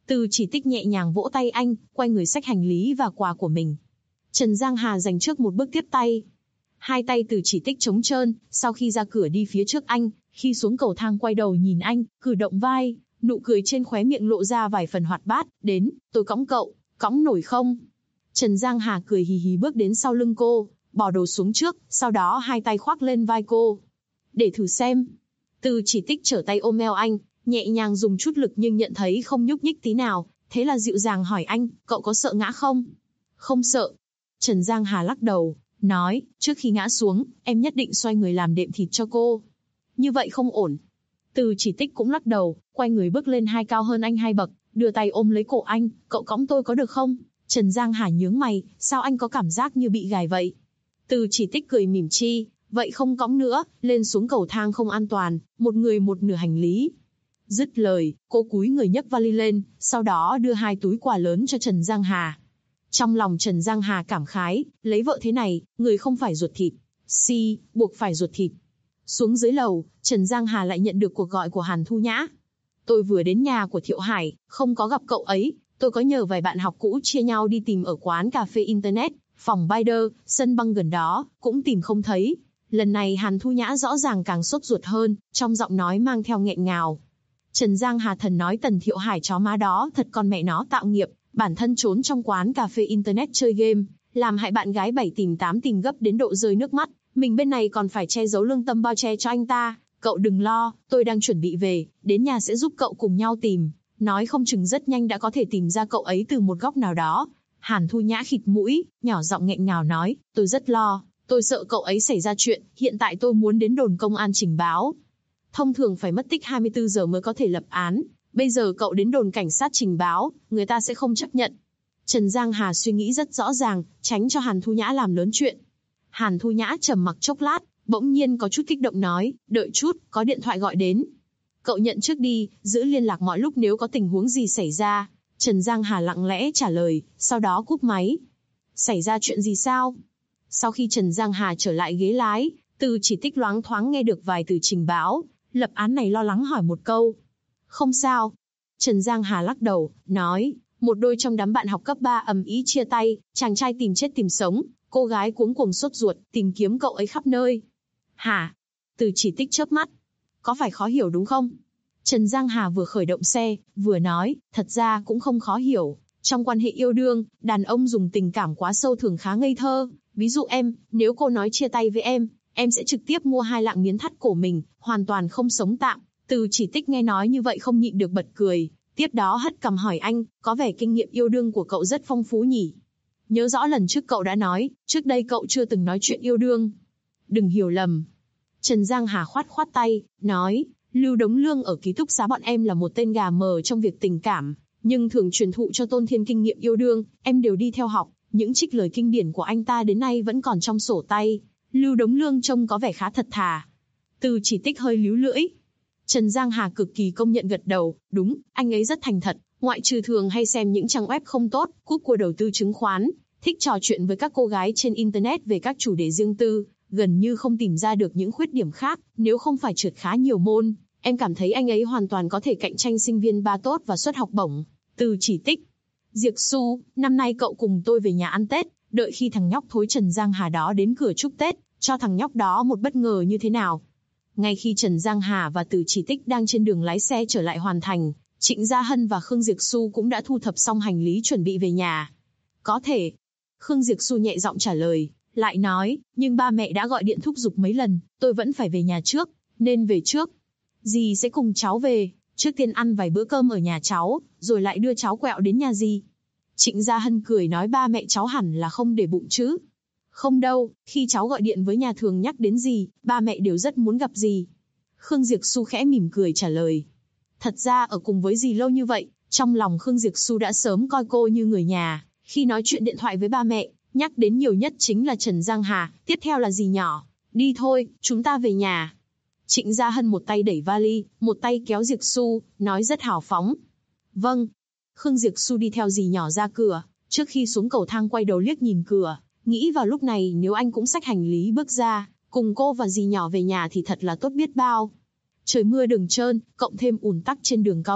Từ Chỉ Tích nhẹ nhàng vỗ tay anh, quay người xách hành lý và quà của mình. Trần Giang Hà giành trước một bước tiếp tay. Hai tay Từ Chỉ Tích trống trơn, sau khi ra cửa đi phía trước anh, khi xuống cầu thang quay đầu nhìn anh, cử động vai, nụ cười trên khóe miệng lộ ra vài phần hoạt bát, đến, tôi cõng cậu, cõng nổi không? Trần Giang Hà cười hì hì bước đến sau lưng cô, bỏ đồ xuống trước, sau đó hai tay khoác lên vai cô. Để thử xem. Từ Chỉ Tích trở tay ôm eo anh, nhẹ nhàng dùng chút lực nhưng nhận thấy không nhúc nhích tí nào, thế là dịu dàng hỏi anh, cậu có sợ ngã không? Không sợ. Trần Giang Hà lắc đầu, nói, trước khi ngã xuống, em nhất định xoay người làm đệm thịt cho cô. Như vậy không ổn. Từ Chỉ Tích cũng lắc đầu, quay người bước lên hai cao hơn anh 2 bậc, đưa tay ôm lấy cổ anh, cậu cõng tôi có được không? Trần Giang Hà nhướng mày, sao anh có cảm giác như bị gài vậy? Từ Chỉ Tích cười mỉm chi, vậy không cõng nữa, lên xuống cầu thang không an toàn, một người một nửa hành lý. Dứt lời, cô cúi người nhấc vali lên, sau đó đưa 2 túi quà lớn cho Trần Giang Hà. Trong lòng Trần Giang Hà cảm khái, lấy vợ thế này, người không phải ruột thịt, buộc phải ruột thịt. Xuống dưới lầu, Trần Giang Hà lại nhận được cuộc gọi của Hàn Thu Nhã. Tôi vừa đến nhà của Thiệu Hải, không có gặp cậu ấy, tôi có nhờ vài bạn học cũ chia nhau đi tìm ở quán cà phê Internet, phòng Bider, sân băng gần đó, cũng tìm không thấy. Lần này Hàn Thu Nhã rõ ràng càng sốt ruột hơn, trong giọng nói mang theo nghẹn ngào. Trần Giang Hà thần nói Tần Thiệu Hải chó má đó thật con mẹ nó tạo nghiệp, bản thân trốn trong quán cà phê Internet chơi game, làm hại bạn gái 7 tìm 8 tìm gấp đến độ rơi nước mắt, mình bên này còn phải che giấu lương tâm bao che cho anh ta. Cậu đừng lo, tôi đang chuẩn bị về, đến nhà sẽ giúp cậu cùng nhau tìm, nói không chừng rất nhanh đã có thể tìm ra cậu ấy từ một góc nào đó. Hàn Thu Nhã khịt mũi, nhỏ giọng nghẹn ngào nói, tôi rất lo, tôi sợ cậu ấy xảy ra chuyện, hiện tại tôi muốn đến đồn công an trình báo. Thông thường phải mất tích 24 giờ mới có thể lập án, bây giờ cậu đến đồn cảnh sát trình báo, người ta sẽ không chấp nhận. Trần Giang Hà suy nghĩ rất rõ ràng, tránh cho Hàn Thu Nhã làm lớn chuyện. Hàn Thu Nhã trầm mặc chốc lát, bỗng nhiên có chút kích động nói, đợi chút, có điện thoại gọi đến. Cậu nhận trước đi, giữ liên lạc mọi lúc nếu có tình huống gì xảy ra. Trần Giang Hà lặng lẽ trả lời, sau đó cúp máy. Xảy ra chuyện gì sao? Sau khi Trần Giang Hà trở lại ghế lái, Từ Chỉ Tích loáng thoáng nghe được vài từ trình báo, lập án này lo lắng hỏi một câu. Không sao. Trần Giang Hà lắc đầu, nói, một đôi trong đám bạn học cấp 3 ầm ĩ chia tay, chàng trai tìm chết tìm sống, cô gái cuống cuồng sốt ruột, tìm kiếm cậu ấy khắp nơi. Hả? Từ Chỉ Tích chớp mắt. Có phải khó hiểu đúng không? Trần Giang Hà vừa khởi động xe, vừa nói, thật ra cũng không khó hiểu. Trong quan hệ yêu đương, đàn ông dùng tình cảm quá sâu thường khá ngây thơ. Ví dụ em, nếu cô nói chia tay với em sẽ trực tiếp mua 2 lạng miến thắt cổ mình, hoàn toàn không sống tạm. Từ Chỉ Tích nghe nói như vậy không nhịn được bật cười. Tiếp đó hất cằm hỏi anh, có vẻ kinh nghiệm yêu đương của cậu rất phong phú nhỉ? Nhớ rõ lần trước cậu đã nói, trước đây cậu chưa từng nói chuyện yêu đương. Đừng hiểu lầm. Trần Giang Hà khoát khoát tay, nói, Lưu Đống Lương ở ký túc xá bọn em là một tên gà mờ trong việc tình cảm, nhưng thường truyền thụ cho Tôn Thiên kinh nghiệm yêu đương, em đều đi theo học, những trích lời kinh điển của anh ta đến nay vẫn còn trong sổ tay. Lưu Đống Lương trông có vẻ khá thật thà. Từ Chỉ Tích hơi líu lưỡi. Trần Giang Hà cực kỳ công nhận gật đầu, đúng, anh ấy rất thành thật, ngoại trừ thường hay xem những trang web không tốt, cúp của đầu tư chứng khoán, thích trò chuyện với các cô gái trên Internet về các chủ đề riêng tư, gần như không tìm ra được những khuyết điểm khác, nếu không phải trượt khá nhiều môn, em cảm thấy anh ấy hoàn toàn có thể cạnh tranh sinh viên 3 tốt và suất học bổng. Từ Chỉ Tích. Diệc Xu, năm nay cậu cùng tôi về nhà ăn Tết, đợi khi thằng nhóc thối Trần Giang Hà đó đến cửa chúc Tết, cho thằng nhóc đó một bất ngờ như thế nào. Ngay khi Trần Giang Hà và Từ Chỉ Tích đang trên đường lái xe trở lại Hoàn Thành, Trịnh Gia Hân và Khương Diệc Xu cũng đã thu thập xong hành lý chuẩn bị về nhà. Có thể. Khương Diệc Xu nhẹ giọng trả lời, lại nói, nhưng ba mẹ đã gọi điện thúc giục mấy lần, tôi vẫn phải về nhà trước, nên về trước. Dì sẽ cùng cháu về, trước tiên ăn vài bữa cơm ở nhà cháu, rồi lại đưa cháu quẹo đến nhà dì. Trịnh Gia Hân cười nói ba mẹ cháu hẳn là không để bụng chứ. Không đâu, khi cháu gọi điện với nhà thường nhắc đến dì, ba mẹ đều rất muốn gặp dì. Khương Diệc Xu khẽ mỉm cười trả lời. Thật ra ở cùng với dì lâu như vậy, trong lòng Khương Diệc Xu đã sớm coi cô như người nhà. Khi nói chuyện điện thoại với ba mẹ, nhắc đến nhiều nhất chính là Trần Giang Hà, tiếp theo là dì nhỏ. Đi thôi, chúng ta về nhà. Trịnh Gia Hân một tay đẩy vali, một tay kéo Diệc Xu, nói rất hào phóng. Vâng. Khương Diệc Xu đi theo dì nhỏ ra cửa, trước khi xuống cầu thang quay đầu liếc nhìn cửa, nghĩ vào lúc này nếu anh cũng xách hành lý bước ra, cùng cô và dì nhỏ về nhà thì thật là tốt biết bao. Trời mưa đường trơn, cộng thêm ùn tắc trên đường cao tốc,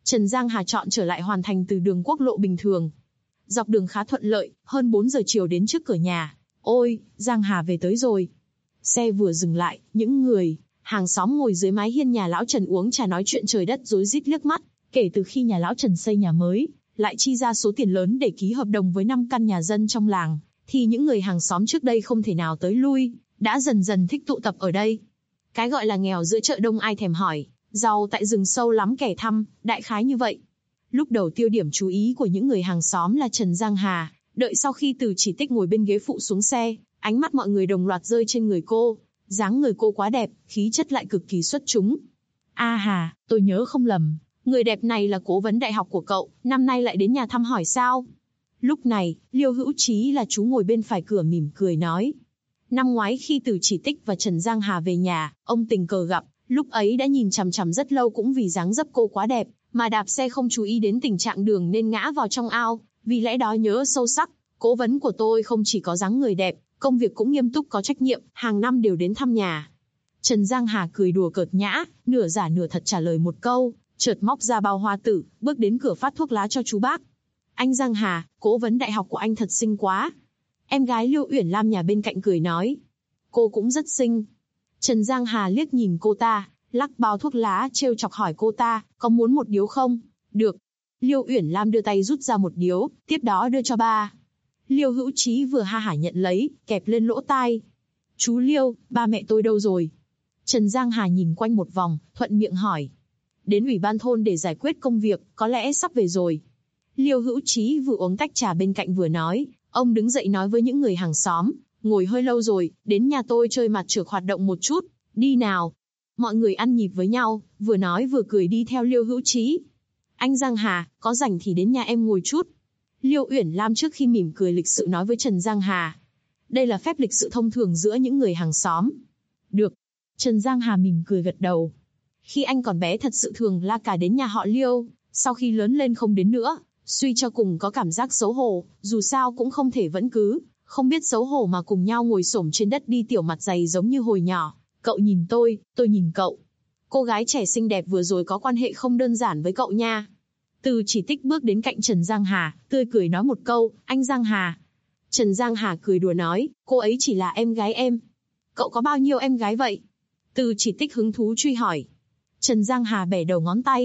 Trần Giang Hà chọn trở lại hoàn thành từ đường quốc lộ bình thường. Dọc đường khá thuận lợi, hơn 4 giờ chiều đến trước cửa nhà. Ôi, Giang Hà về tới rồi. Xe vừa dừng lại, những người hàng xóm ngồi dưới mái hiên nhà lão Trần uống trà nói chuyện trời đất rối rít liếc mắt. Kể từ khi nhà lão Trần xây nhà mới, lại chi ra số tiền lớn để ký hợp đồng với 5 căn nhà dân trong làng, thì những người hàng xóm trước đây không thể nào tới lui, đã dần dần thích tụ tập ở đây. Cái gọi là nghèo giữa chợ đông ai thèm hỏi, giàu tại rừng sâu lắm kẻ thăm, đại khái như vậy. Lúc đầu tiêu điểm chú ý của những người hàng xóm là Trần Giang Hà, đợi sau khi Từ Chỉ Tích ngồi bên ghế phụ xuống xe, ánh mắt mọi người đồng loạt rơi trên người cô. Dáng người cô quá đẹp, khí chất lại cực kỳ xuất chúng. A Hà, tôi nhớ không lầm, người đẹp này là cố vấn đại học của cậu, năm nay lại đến nhà thăm hỏi sao? Lúc này, Liêu Hữu Chí là chú ngồi bên phải cửa mỉm cười nói. Năm ngoái khi Từ Chỉ Tích và Trần Giang Hà về nhà, ông tình cờ gặp, lúc ấy đã nhìn chằm chằm rất lâu cũng vì dáng dấp cô quá đẹp, mà đạp xe không chú ý đến tình trạng đường nên ngã vào trong ao, vì lẽ đó nhớ sâu sắc, cố vấn của tôi không chỉ có dáng người đẹp, công việc cũng nghiêm túc có trách nhiệm, hàng năm đều đến thăm nhà. Trần Giang Hà cười đùa cợt nhã, nửa giả nửa thật trả lời một câu, chợt móc ra bao hoa tử, bước đến cửa phát thuốc lá cho chú bác. Anh Giang Hà, cố vấn đại học của anh thật xinh quá. Em gái Liêu Uyển Lam nhà bên cạnh cười nói. Cô cũng rất xinh. Trần Giang Hà liếc nhìn cô ta, lắc bao thuốc lá trêu chọc hỏi cô ta, có muốn một điếu không? Được. Liêu Uyển Lam đưa tay rút ra một điếu, tiếp đó đưa cho ba. Liêu Hữu Chí vừa ha hả nhận lấy, kẹp lên lỗ tai. Chú Liêu, ba mẹ tôi đâu rồi? Trần Giang Hà nhìn quanh một vòng, thuận miệng hỏi. Đến ủy ban thôn để giải quyết công việc, có lẽ sắp về rồi. Liêu Hữu Chí vừa uống tách trà bên cạnh vừa nói, ông đứng dậy nói với những người hàng xóm, ngồi hơi lâu rồi, đến nhà tôi chơi mặt trược hoạt động một chút, đi nào. Mọi người ăn nhịp với nhau, vừa nói vừa cười đi theo Liêu Hữu Chí. Anh Giang Hà, có rảnh thì đến nhà em ngồi chút. Liêu Uyển Lam trước khi mỉm cười lịch sự nói với Trần Giang Hà. Đây là phép lịch sự thông thường giữa những người hàng xóm. Được. Trần Giang Hà mỉm cười gật đầu. Khi anh còn bé thật sự thường la cà đến nhà họ Liêu, sau khi lớn lên không đến nữa, suy cho cùng có cảm giác xấu hổ, dù sao cũng không thể vẫn cứ, không biết xấu hổ mà cùng nhau ngồi xổm trên đất đi tiểu mặt dày giống như hồi nhỏ. Cậu nhìn tôi nhìn cậu. Cô gái trẻ xinh đẹp vừa rồi có quan hệ không đơn giản với cậu nha. Từ Chỉ Tích bước đến cạnh Trần Giang Hà, tươi cười nói một câu, anh Giang Hà. Trần Giang Hà cười đùa nói, cô ấy chỉ là em gái em. Cậu có bao nhiêu em gái vậy? Từ Chỉ Tích hứng thú truy hỏi. Trần Giang Hà bẻ đầu ngón tay.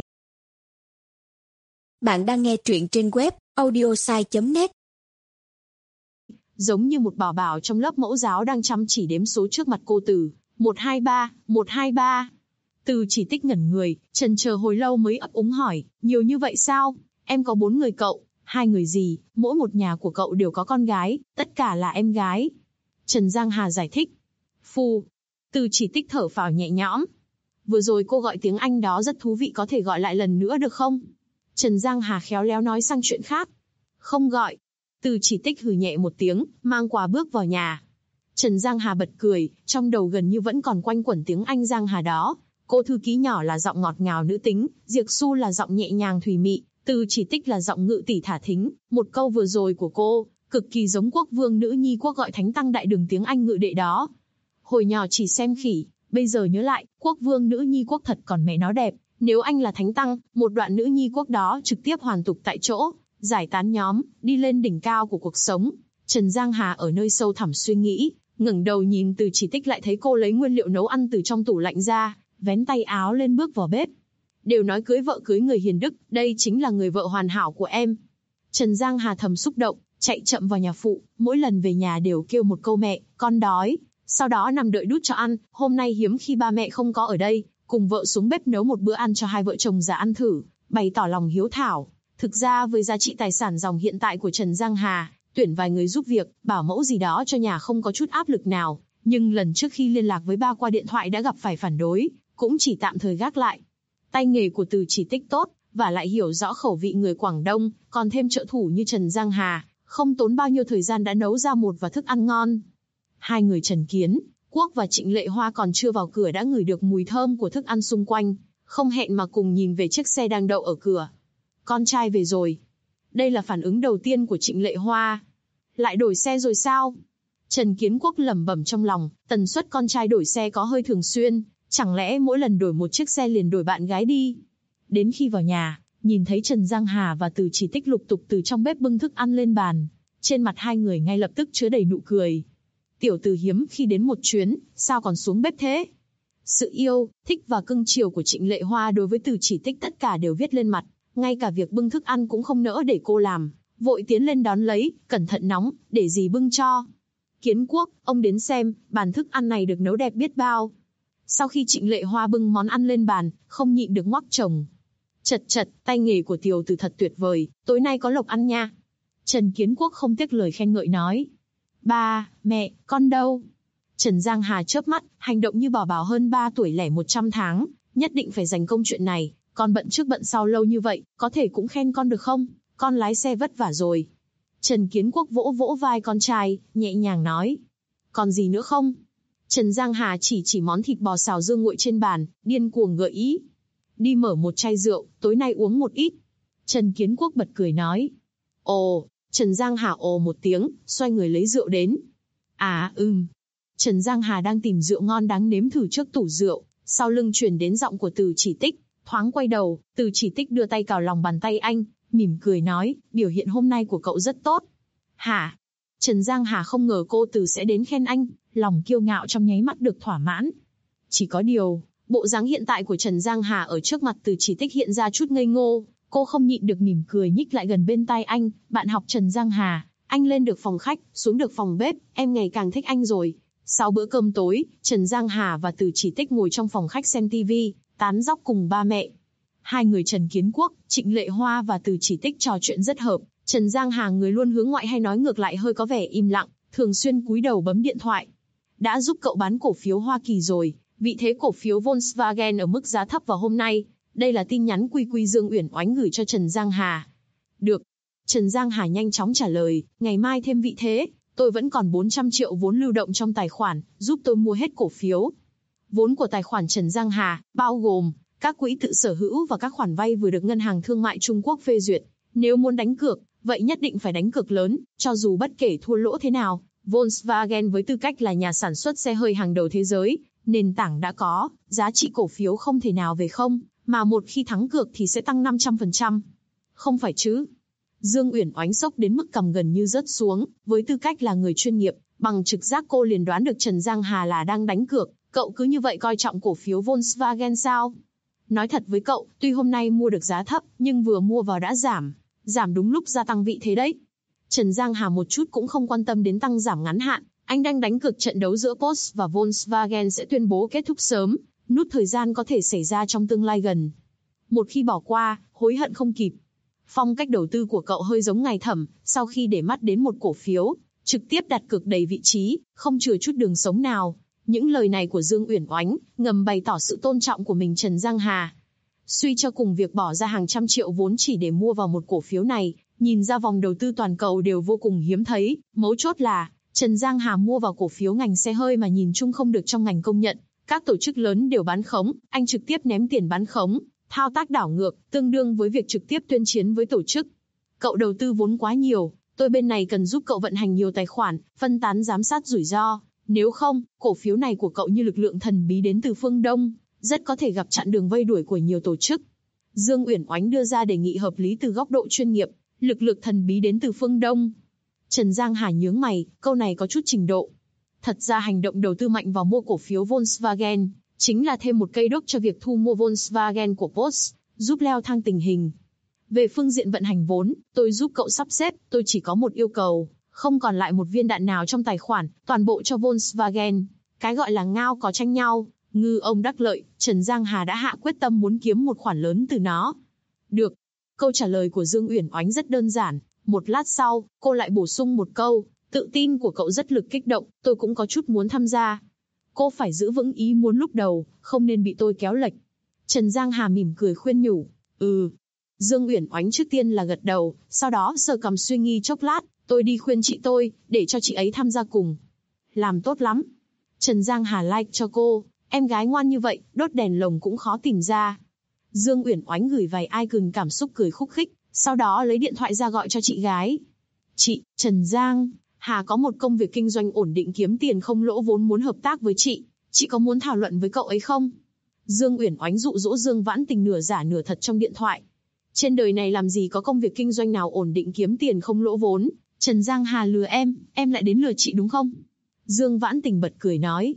Bạn đang nghe truyện trên web audiosai.net. Giống như một bảo bảo trong lớp mẫu giáo đang chăm chỉ đếm số trước mặt cô Từ. 123, 123. Từ Chỉ Tích ngẩn người, chần chờ hồi lâu mới ấp úng hỏi, nhiều như vậy sao? Em có 4 người cậu, 2 người gì, mỗi một nhà của cậu đều có con gái, tất cả là em gái. Trần Giang Hà giải thích. Phù. Từ Chỉ Tích thở phào nhẹ nhõm. Vừa rồi cô gọi tiếng Anh đó rất thú vị, có thể gọi lại lần nữa được không? Trần Giang Hà khéo léo nói sang chuyện khác. Không gọi. Từ Chỉ Tích hừ nhẹ một tiếng, mang quà bước vào nhà. Trần Giang Hà bật cười, trong đầu gần như vẫn còn quanh quẩn tiếng Anh Giang Hà đó. Cô thư ký nhỏ là giọng ngọt ngào nữ tính, Diệc Xu là giọng nhẹ nhàng thùy mị, Từ Chỉ Tích là giọng ngự tỷ thả thính. Một câu vừa rồi của cô, cực kỳ giống quốc vương nữ nhi quốc gọi thánh tăng đại đường tiếng Anh ngự đệ đó. Hồi nhỏ chỉ xem khỉ, bây giờ nhớ lại, quốc vương nữ nhi quốc thật còn mẹ nó đẹp. Nếu anh là thánh tăng, một đoạn nữ nhi quốc đó trực tiếp hoàn tục tại chỗ, giải tán nhóm, đi lên đỉnh cao của cuộc sống. Trần Giang Hà ở nơi sâu thẳm suy nghĩ, ngẩng đầu nhìn Từ Chỉ Tích lại thấy cô lấy nguyên liệu nấu ăn từ trong tủ lạnh ra, vén tay áo lên bước vào bếp. Đều nói cưới vợ cưới người hiền đức, đây chính là người vợ hoàn hảo của em. Trần Giang Hà thầm xúc động, chạy chậm vào nhà phụ, mỗi lần về nhà đều kêu một câu mẹ, con đói. Sau đó nằm đợi đút cho ăn, hôm nay hiếm khi ba mẹ không có ở đây, cùng vợ xuống bếp nấu một bữa ăn cho hai vợ chồng già ăn thử, bày tỏ lòng hiếu thảo. Thực ra với giá trị tài sản dòng hiện tại của Trần Giang Hà, tuyển vài người giúp việc, bảo mẫu gì đó cho nhà không có chút áp lực nào. Nhưng lần trước khi liên lạc với ba qua điện thoại đã gặp phải phản đối, cũng chỉ tạm thời gác lại. Tay nghề của Từ Chỉ Tích tốt, và lại hiểu rõ khẩu vị người Quảng Đông, còn thêm trợ thủ như Trần Giang Hà, không tốn bao nhiêu thời gian đã nấu ra một vài thức ăn ngon. Hai người Trần Kiến Quốc và Trịnh Lệ Hoa còn chưa vào cửa đã ngửi được mùi thơm của thức ăn xung quanh, không hẹn mà cùng nhìn về chiếc xe đang đậu ở cửa. Con trai về rồi. Đây là phản ứng đầu tiên của Trịnh Lệ Hoa. Lại đổi xe rồi sao? Trần Kiến Quốc lẩm bẩm trong lòng, tần suất con trai đổi xe có hơi thường xuyên, chẳng lẽ mỗi lần đổi một chiếc xe liền đổi bạn gái đi? Đến khi vào nhà, Nhìn thấy Trần Giang Hà và Từ Chỉ Tích lục tục từ trong bếp bưng thức ăn lên bàn, trên mặt hai người ngay lập tức chứa đầy nụ cười. Tiểu tử hiếm khi đến một chuyến, sao còn xuống bếp thế? Sự yêu, thích và cưng chiều của Trịnh Lệ Hoa đối với Từ Chỉ Tích tất cả đều viết lên mặt, ngay cả việc bưng thức ăn cũng không nỡ để cô làm, vội tiến lên đón lấy, cẩn thận nóng, để dì bưng cho. Kiến Quốc, ông đến xem, bàn thức ăn này được nấu đẹp biết bao. Sau khi Trịnh Lệ Hoa bưng món ăn lên bàn, không nhịn được ngoác chồng. Chật, tay nghề của tiểu tử thật tuyệt vời, tối nay có lộc ăn nha. Trần Kiến Quốc không tiếc lời khen ngợi nói. Ba, mẹ, con đâu? Trần Giang Hà chớp mắt, hành động như bảo bảo hơn 3 tuổi lẻ 100 tháng, nhất định phải giành công chuyện này, con bận trước bận sau lâu như vậy, có thể cũng khen con được không? Con lái xe vất vả rồi. Trần Kiến Quốc vỗ vỗ vai con trai, nhẹ nhàng nói. Còn gì nữa không? Trần Giang Hà chỉ món thịt bò xào dương nguội trên bàn, điên cuồng gợi ý. Đi mở một chai rượu, tối nay uống một ít. Trần Kiến Quốc bật cười nói. Ồ, Trần Giang Hà ồ một tiếng, xoay người lấy rượu đến. Trần Giang Hà đang tìm rượu ngon đáng nếm thử trước tủ rượu, sau lưng truyền đến giọng của Từ Chỉ Tích, thoáng quay đầu, Từ Chỉ Tích đưa tay cào lòng bàn tay anh, mỉm cười nói, biểu hiện hôm nay của cậu rất tốt. Hả? Trần Giang Hà không ngờ cô Từ sẽ đến khen anh, lòng kiêu ngạo trong nháy mắt được thỏa mãn. Chỉ có điều, bộ dáng hiện tại của Trần Giang Hà ở trước mặt Từ Chỉ Tích hiện ra chút ngây ngô, cô không nhịn được mỉm cười nhích lại gần bên tai anh, bạn học Trần Giang Hà, anh lên được phòng khách, xuống được phòng bếp, em ngày càng thích anh rồi. Sau bữa cơm tối, Trần Giang Hà và Từ Chỉ Tích ngồi trong phòng khách xem TV, tán dóc cùng ba mẹ. Hai người Trần Kiến Quốc, Trịnh Lệ Hoa và Từ Chỉ Tích trò chuyện rất hợp. Trần Giang Hà người luôn hướng ngoại hay nói ngược lại hơi có vẻ im lặng, thường xuyên cúi đầu bấm điện thoại. Đã giúp cậu bán cổ phiếu Hoa Kỳ rồi, vị thế cổ phiếu Volkswagen ở mức giá thấp vào hôm nay. Đây là tin nhắn QQ Dương Uyển Oánh gửi cho Trần Giang Hà. Được. Trần Giang Hà nhanh chóng trả lời, ngày mai thêm vị thế, tôi vẫn còn 400 triệu vốn lưu động trong tài khoản, giúp tôi mua hết cổ phiếu. Vốn của tài khoản Trần Giang Hà, bao gồm các quỹ tự sở hữu và các khoản vay vừa được Ngân hàng Thương mại Trung Quốc phê duyệt. Nếu muốn đánh cược, vậy nhất định phải đánh cược lớn, cho dù bất kể thua lỗ thế nào. Volkswagen với tư cách là nhà sản xuất xe hơi hàng đầu thế giới, nền tảng đã có, giá trị cổ phiếu không thể nào về không, mà một khi thắng cược thì sẽ tăng 500%. Không phải chứ? Dương Uyển Oánh sốc đến mức cằm gần như rớt xuống, với tư cách là người chuyên nghiệp, bằng trực giác cô liền đoán được Trần Giang Hà là đang đánh cược, cậu cứ như vậy coi trọng cổ phiếu Volkswagen sao? Nói thật với cậu, tuy hôm nay mua được giá thấp, nhưng vừa mua vào đã giảm đúng lúc gia tăng vị thế đấy. Trần Giang Hà một chút cũng không quan tâm đến tăng giảm ngắn hạn, anh đang đánh cược trận đấu giữa Porsche và Volkswagen sẽ tuyên bố kết thúc sớm, nút thời gian có thể xảy ra trong tương lai gần. Một khi bỏ qua, hối hận không kịp. Phong cách đầu tư của cậu hơi giống Ngài Thẩm, sau khi để mắt đến một cổ phiếu, trực tiếp đặt cược đầy vị trí, không chừa chút đường sống nào. Những lời này của Dương Uyển Oánh, ngầm bày tỏ sự tôn trọng của mình Trần Giang Hà. Suy cho cùng việc bỏ ra hàng trăm triệu vốn chỉ để mua vào một cổ phiếu này, nhìn ra vòng đầu tư toàn cầu đều vô cùng hiếm thấy, mấu chốt là, Trần Giang Hà mua vào cổ phiếu ngành xe hơi mà nhìn chung không được trong ngành công nhận, các tổ chức lớn đều bán khống, anh trực tiếp ném tiền bán khống, thao tác đảo ngược, tương đương với việc trực tiếp tuyên chiến với tổ chức. Cậu đầu tư vốn quá nhiều, tôi bên này cần giúp cậu vận hành nhiều tài khoản, phân tán giám sát rủi ro, nếu không, cổ phiếu này của cậu như lực lượng thần bí đến từ phương Đông, rất có thể gặp chặn đường vây đuổi của nhiều tổ chức. Dương Uyển Oánh đưa ra đề nghị hợp lý từ góc độ chuyên nghiệp, lực lượng thần bí đến từ phương Đông. Trần Giang Hà nhướng mày, câu này có chút trình độ. Thật ra hành động đầu tư mạnh vào mua cổ phiếu Volkswagen, chính là thêm một cây đốt cho việc thu mua Volkswagen của Porsche, giúp leo thang tình hình. Về phương diện vận hành vốn, tôi giúp cậu sắp xếp, tôi chỉ có một yêu cầu, không còn lại một viên đạn nào trong tài khoản, toàn bộ cho Volkswagen. Cái gọi là ngao có tranh nhau, ngư ông đắc lợi, Trần Giang Hà đã hạ quyết tâm muốn kiếm một khoản lớn từ nó. Được. Câu trả lời của Dương Uyển Oánh rất đơn giản, một lát sau, cô lại bổ sung một câu, tự tin của cậu rất lực kích động, tôi cũng có chút muốn tham gia. Cô phải giữ vững ý muốn lúc đầu, không nên bị tôi kéo lệch. Trần Giang Hà mỉm cười khuyên nhủ, Dương Uyển Oánh trước tiên là gật đầu, sau đó sờ cằm suy nghĩ chốc lát, tôi đi khuyên chị tôi, để cho chị ấy tham gia cùng. Làm tốt lắm. Trần Giang Hà like cho cô, em gái ngoan như vậy, đốt đèn lồng cũng khó tìm ra. Dương Uyển Oánh gửi vài icon cảm xúc cười khúc khích, sau đó lấy điện thoại ra gọi cho chị gái. Chị, Trần Giang Hà có một công việc kinh doanh ổn định kiếm tiền không lỗ vốn muốn hợp tác với chị có muốn thảo luận với cậu ấy không? Dương Uyển Oánh dụ dỗ Dương Vãn Tình nửa giả nửa thật trong điện thoại. Trên đời này làm gì có công việc kinh doanh nào ổn định kiếm tiền không lỗ vốn. Trần Giang Hà lừa em lại đến lừa chị đúng không? Dương Vãn Tình bật cười nói.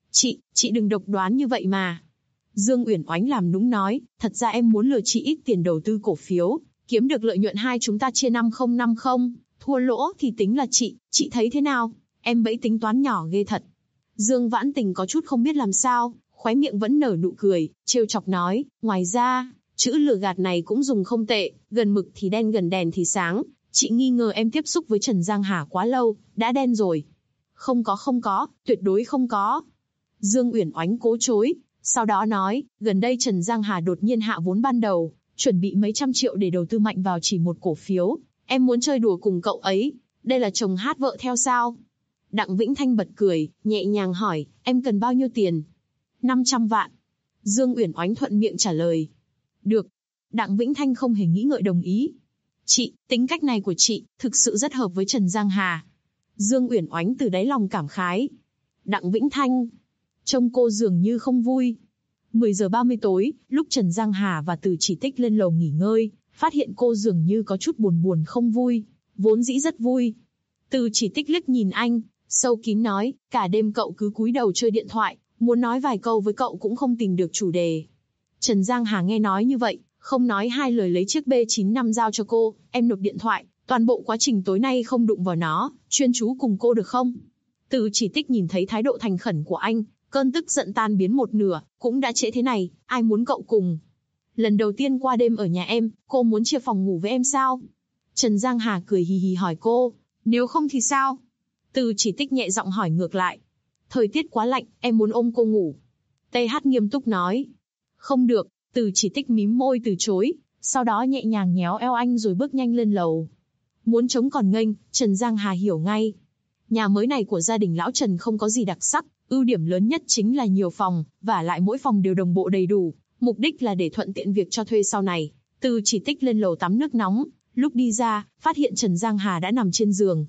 Chị đừng độc đoán như vậy mà. Dương Uyển Oánh làm nũng nói, thật ra em muốn lừa chị ít tiền đầu tư cổ phiếu, kiếm được lợi nhuận hai chúng ta chia 50-50, thua lỗ thì tính là chị thấy thế nào? Em bẫy tính toán nhỏ ghê thật. Dương Vãn Tình có chút không biết làm sao, khóe miệng vẫn nở nụ cười, trêu chọc nói, ngoài ra, chữ lừa gạt này cũng dùng không tệ, gần mực thì đen gần đèn thì sáng, chị nghi ngờ em tiếp xúc với Trần Giang Hà quá lâu, đã đen rồi. Không có, tuyệt đối không có. Dương Uyển Oánh cố chối, sau đó nói, gần đây Trần Giang Hà đột nhiên hạ vốn ban đầu, chuẩn bị mấy trăm triệu để đầu tư mạnh vào chỉ một cổ phiếu, em muốn chơi đùa cùng cậu ấy, đây là chồng hát vợ theo sao? Đặng Vĩnh Thanh bật cười, nhẹ nhàng hỏi, em cần bao nhiêu tiền? 500 vạn. Dương Uyển Oánh thuận miệng trả lời. Được. Đặng Vĩnh Thanh không hề nghĩ ngợi đồng ý. Chị, tính cách này của chị, thực sự rất hợp với Trần Giang Hà. Dương Uyển Oánh từ đáy lòng cảm khái. Đặng Vĩnh Thanh, trông cô dường như không vui. 10 giờ 30 tối, lúc Trần Giang Hà và Từ Chỉ Tích lên lầu nghỉ ngơi, phát hiện cô dường như có chút buồn không vui, vốn dĩ rất vui. Từ Chỉ Tích liếc nhìn anh, sâu kín nói, cả đêm cậu cứ cúi đầu chơi điện thoại, muốn nói vài câu với cậu cũng không tìm được chủ đề. Trần Giang Hà nghe nói như vậy, không nói hai lời lấy chiếc B95 giao cho cô, em nộp điện thoại, toàn bộ quá trình tối nay không đụng vào nó, chuyên chú cùng cô được không? Từ Chỉ Tích nhìn thấy thái độ thành khẩn của anh, cơn tức giận tan biến một nửa, cũng đã trễ thế này, ai muốn cậu cùng? Lần đầu tiên qua đêm ở nhà em, cô muốn chia phòng ngủ với em sao? Trần Giang Hà cười hì hì hỏi cô, nếu không thì sao? Từ Chỉ Tích nhẹ giọng hỏi ngược lại. Thời tiết quá lạnh, em muốn ôm cô ngủ. TH nghiêm túc nói. Không được, Từ Chỉ Tích mím môi từ chối, sau đó nhẹ nhàng nhéo eo anh rồi bước nhanh lên lầu. Muốn chống còn nghênh, Trần Giang Hà hiểu ngay. Nhà mới này của gia đình lão Trần không có gì đặc sắc, ưu điểm lớn nhất chính là nhiều phòng, và lại mỗi phòng đều đồng bộ đầy đủ, mục đích là để thuận tiện việc cho thuê sau này. Từ Chỉ Tích lên lầu tắm nước nóng, lúc đi ra, phát hiện Trần Giang Hà đã nằm trên giường.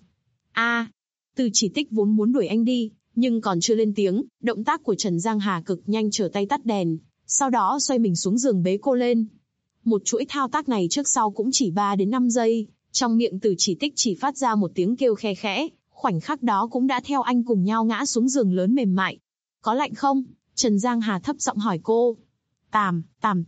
Từ Chỉ Tích vốn muốn đuổi anh đi, nhưng còn chưa lên tiếng, động tác của Trần Giang Hà cực nhanh trở tay tắt đèn, sau đó xoay mình xuống giường bế cô lên. Một chuỗi thao tác này trước sau cũng chỉ 3 đến 5 giây, trong miệng Từ Chỉ Tích chỉ phát ra một tiếng kêu khe khẽ, khoảnh khắc đó cũng đã theo anh cùng nhau ngã xuống giường lớn mềm mại. Có lạnh không? Trần Giang Hà thấp giọng hỏi cô. Tạm.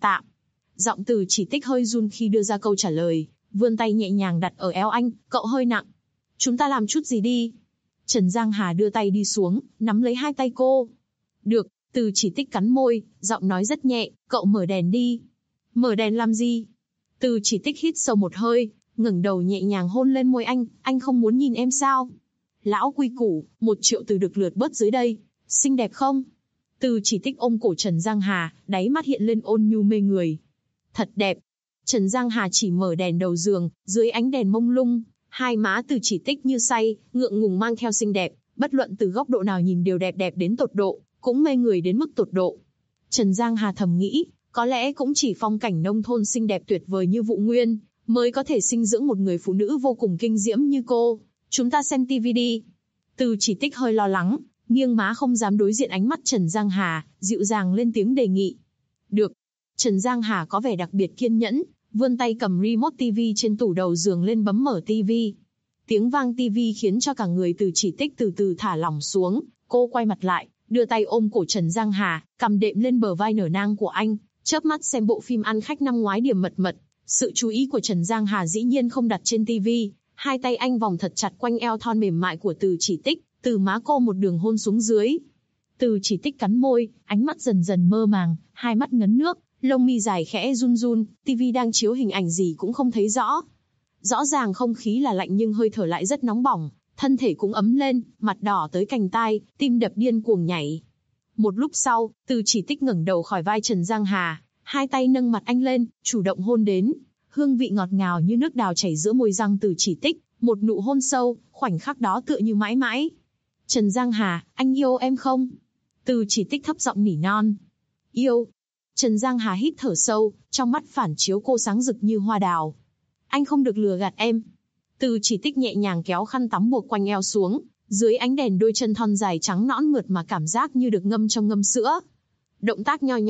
Giọng Từ Chỉ Tích hơi run khi đưa ra câu trả lời, vươn tay nhẹ nhàng đặt ở eo anh, cậu hơi nặng. Chúng ta làm chút gì đi. Trần Giang Hà đưa tay đi xuống, nắm lấy hai tay cô. Được, Từ Chỉ Tích cắn môi, giọng nói rất nhẹ, cậu mở đèn đi. Mở đèn làm gì? Từ Chỉ Tích hít sâu một hơi, ngẩng đầu nhẹ nhàng hôn lên môi anh không muốn nhìn em sao? Lão quy củ, 1 triệu từ được lượt bớt dưới đây, xinh đẹp không? Từ Chỉ Tích ôm cổ Trần Giang Hà, đáy mắt hiện lên ôn nhu mê người. Thật đẹp. Trần Giang Hà chỉ mở đèn đầu giường, dưới ánh đèn mông lung, hai má Từ Chỉ Tích như say, ngượng ngùng mang theo xinh đẹp, bất luận từ góc độ nào nhìn đều đẹp đến tột độ, cũng mê người đến mức tột độ. Trần Giang Hà thầm nghĩ, có lẽ cũng chỉ phong cảnh nông thôn xinh đẹp tuyệt vời như Vụ Nguyên, mới có thể sinh dưỡng một người phụ nữ vô cùng kinh diễm như cô. Chúng ta xem TV đi. Từ Chỉ Tích hơi lo lắng, nghiêng má không dám đối diện ánh mắt Trần Giang Hà, dịu dàng lên tiếng đề nghị. Được. Trần Giang Hà có vẻ đặc biệt kiên nhẫn, vươn tay cầm remote TV trên tủ đầu giường lên bấm mở TV. Tiếng vang TV khiến cho cả người Từ Chỉ Tích từ từ thả lỏng xuống, cô quay mặt lại, đưa tay ôm cổ Trần Giang Hà, cầm đệm lên bờ vai nở nang của anh, chớp mắt xem bộ phim ăn khách năm ngoái Điểm Mật. Sự chú ý của Trần Giang Hà dĩ nhiên không đặt trên TV, hai tay anh vòng thật chặt quanh eo thon mềm mại của Từ Chỉ Tích, từ má cô một đường hôn xuống dưới. Từ Chỉ Tích cắn môi, ánh mắt dần dần mơ màng, hai mắt ngấn nước, lông mi dài khẽ run run, TV đang chiếu hình ảnh gì cũng không thấy rõ. Rõ ràng không khí là lạnh nhưng hơi thở lại rất nóng bỏng, thân thể cũng ấm lên, mặt đỏ tới cành tai, tim đập điên cuồng nhảy. Một lúc sau, Từ Chỉ Tích ngẩng đầu khỏi vai Trần Giang Hà, hai tay nâng mặt anh lên, chủ động hôn đến. Hương vị ngọt ngào như nước đào chảy giữa môi răng Từ Chỉ Tích, một nụ hôn sâu, khoảnh khắc đó tựa như mãi mãi. Trần Giang Hà, anh yêu em không? Từ Chỉ Tích thấp giọng nỉ non. Yêu. Trần Giang Hà hít thở sâu, trong mắt phản chiếu cô sáng rực như hoa đào. Anh không được lừa gạt em. Từ Chỉ Tích nhẹ nhàng kéo khăn tắm buộc quanh eo xuống, dưới ánh đèn đôi chân thon dài trắng nõn mượt mà cảm giác như được ngâm trong ngâm sữa. Động tác nho nhỏ,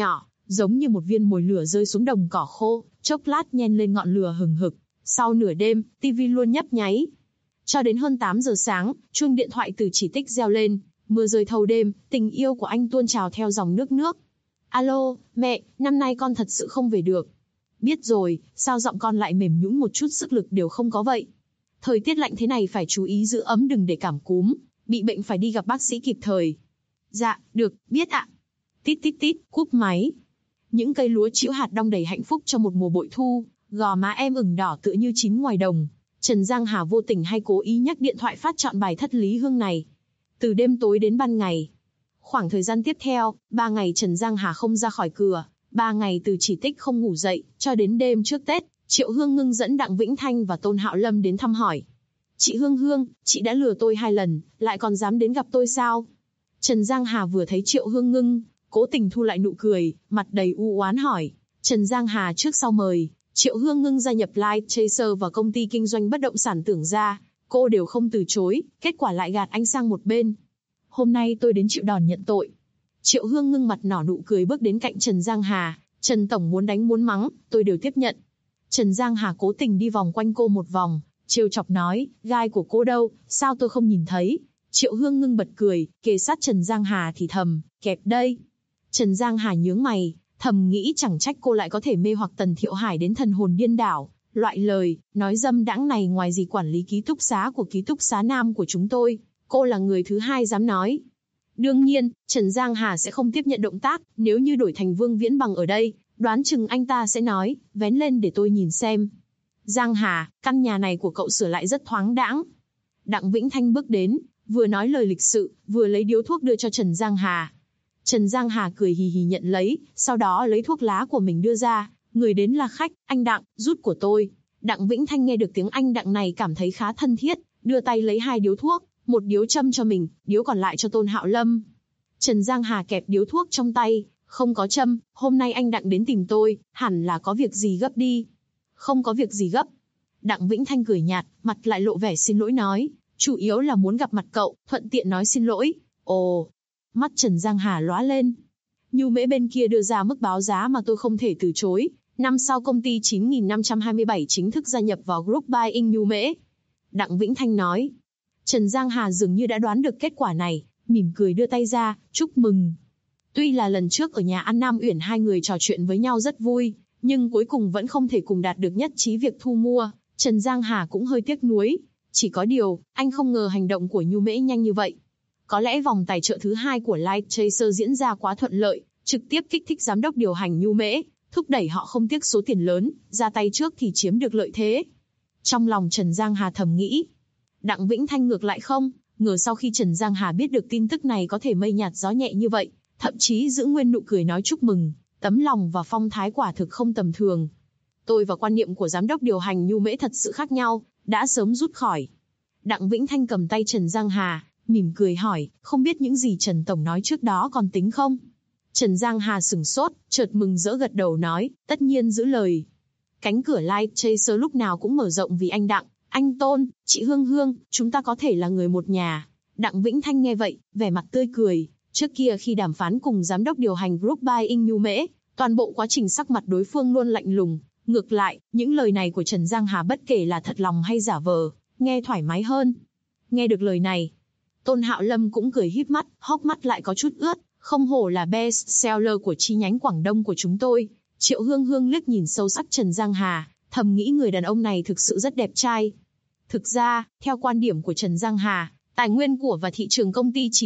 giống như một viên mồi lửa rơi xuống đồng cỏ khô, chốc lát nhen lên ngọn lửa hừng hực. Sau nửa đêm, tivi luôn nhấp nháy. Cho đến hơn 8 giờ sáng, chuông điện thoại từ Chỉ Tích reo lên, mưa rơi thâu đêm, tình yêu của anh tuôn trào theo dòng nước nước. Alo, mẹ, năm nay con thật sự không về được. Biết rồi, sao giọng con lại mềm nhũn một chút sức lực đều không có vậy? Thời tiết lạnh thế này phải chú ý giữ ấm đừng để cảm cúm, bị bệnh phải đi gặp bác sĩ kịp thời. Dạ, được, biết ạ. Tít tít tít, cúp máy. Những cây lúa trĩu hạt đong đầy hạnh phúc cho một mùa bội thu, gò má em ửng đỏ tựa như chín ngoài đồng. Trần Giang Hà vô tình hay cố ý nhắc điện thoại phát chọn bài thất lý hương này. Từ đêm tối đến ban ngày. Khoảng thời gian tiếp theo, 3 ngày Trần Giang Hà không ra khỏi cửa, 3 ngày từ Chỉ Tích không ngủ dậy, cho đến đêm trước Tết, Triệu Hương Ngưng dẫn Đặng Vĩnh Thanh và Tôn Hạo Lâm đến thăm hỏi. Chị Hương Hương, chị đã lừa tôi 2 lần, lại còn dám đến gặp tôi sao? Trần Giang Hà vừa thấy Triệu Hương Ngưng, cố tình thu lại nụ cười, mặt đầy u oán hỏi. Trần Giang Hà trước sau mời, Triệu Hương Ngưng gia nhập Light Chaser và công ty kinh doanh bất động sản Tưởng Gia, cô đều không từ chối, kết quả lại gạt anh sang một bên. Hôm nay tôi đến chịu đòn nhận tội. Triệu Hương Ngưng mặt nở nụ cười bước đến cạnh Trần Giang Hà, Trần Tổng muốn đánh muốn mắng, tôi đều tiếp nhận. Trần Giang Hà cố tình đi vòng quanh cô một vòng, trêu chọc nói, gai của cô đâu, sao tôi không nhìn thấy? Triệu Hương Ngưng bật cười, kề sát Trần Giang Hà thì thầm, kẹp đây. Trần Giang Hà nhướng mày, thầm nghĩ chẳng trách cô lại có thể mê hoặc Tần Thiệu Hải đến thần hồn điên đảo. Loại lời, nói dâm đãng này ngoài gì quản lý ký túc xá của ký túc xá nam của chúng tôi, cô là người thứ 2 dám nói. Đương nhiên, Trần Giang Hà sẽ không tiếp nhận động tác, nếu như đổi thành Vương Viễn Bằng ở đây, đoán chừng anh ta sẽ nói, vén lên để tôi nhìn xem. Giang Hà, căn nhà này của cậu sửa lại rất thoáng đãng. Đặng Vĩnh Thanh bước đến, vừa nói lời lịch sự, vừa lấy điếu thuốc đưa cho Trần Giang Hà. Trần Giang Hà cười hì hì nhận lấy, sau đó lấy thuốc lá của mình đưa ra, người đến là khách, anh Đặng, rút của tôi. Đặng Vĩnh Thanh nghe được tiếng anh Đặng này cảm thấy khá thân thiết, đưa tay lấy 2 điếu thuốc, một điếu châm cho mình, điếu còn lại cho Tôn Hạo Lâm. Trần Giang Hà kẹp điếu thuốc trong tay, không có châm, hôm nay anh Đặng đến tìm tôi, hẳn là có việc gì gấp đi. Không có việc gì gấp. Đặng Vĩnh Thanh cười nhạt, mặt lại lộ vẻ xin lỗi nói, chủ yếu là muốn gặp mặt cậu, thuận tiện nói xin lỗi. Ồ, mắt Trần Giang Hà lóa lên. Nhu Mễ bên kia đưa ra mức báo giá mà tôi không thể từ chối. Năm sau công ty 9527 chính thức gia nhập vào Group Buying Nhu Mễ. Đặng Vĩnh Thanh nói. Trần Giang Hà dường như đã đoán được kết quả này, mỉm cười đưa tay ra, chúc mừng. Tuy là lần trước ở nhà ăn Nam Uyển 2 người trò chuyện với nhau rất vui, nhưng cuối cùng vẫn không thể cùng đạt được nhất trí việc thu mua, Trần Giang Hà cũng hơi tiếc nuối. Chỉ có điều, anh không ngờ hành động của Nhu Mễ nhanh như vậy. Có lẽ vòng tài trợ thứ 2 của Light Chaser diễn ra quá thuận lợi, trực tiếp kích thích giám đốc điều hành Nhu Mễ, thúc đẩy họ không tiếc số tiền lớn, ra tay trước thì chiếm được lợi thế. Trong lòng Trần Giang Hà thầm nghĩ. Đặng Vĩnh Thanh ngược lại không, ngờ sau khi Trần Giang Hà biết được tin tức này có thể mây nhạt gió nhẹ như vậy, thậm chí giữ nguyên nụ cười nói chúc mừng, tấm lòng và phong thái quả thực không tầm thường. Tôi và quan niệm của giám đốc điều hành Nhu Mễ thật sự khác nhau, đã sớm rút khỏi. Đặng Vĩnh Thanh cầm tay Trần Giang Hà, mỉm cười hỏi, không biết những gì Trần Tổng nói trước đó còn tính không? Trần Giang Hà sửng sốt, chợt mừng rỡ gật đầu nói, tất nhiên giữ lời. Cánh cửa Light Chaser lúc nào cũng mở rộng vì anh Đặng, anh Tôn, chị Hương Hương, chúng ta có thể là người một nhà. Đặng Vĩnh Thanh nghe vậy, vẻ mặt tươi cười. Trước kia khi đàm phán cùng giám đốc điều hành Group Buying Nhu Mễ, toàn bộ quá trình sắc mặt đối phương luôn lạnh lùng. Ngược lại, những lời này của Trần Giang Hà bất kể là thật lòng hay giả vờ, nghe thoải mái hơn. Nghe được lời này, Tôn Hạo Lâm cũng cười híp mắt, hốc mắt lại có chút ướt, không hổ là best seller của chi nhánh Quảng Đông của chúng tôi. Triệu Hương Hương liếc nhìn sâu sắc Trần Giang Hà, thầm nghĩ người đàn ông này thực sự rất đẹp trai. Thực ra, theo quan điểm của Trần Giang Hà, tài nguyên của và thị trường công ty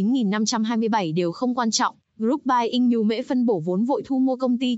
9527 đều không quan trọng. Group Buying Nhu Mễ phân bổ vốn vội thu mua công ty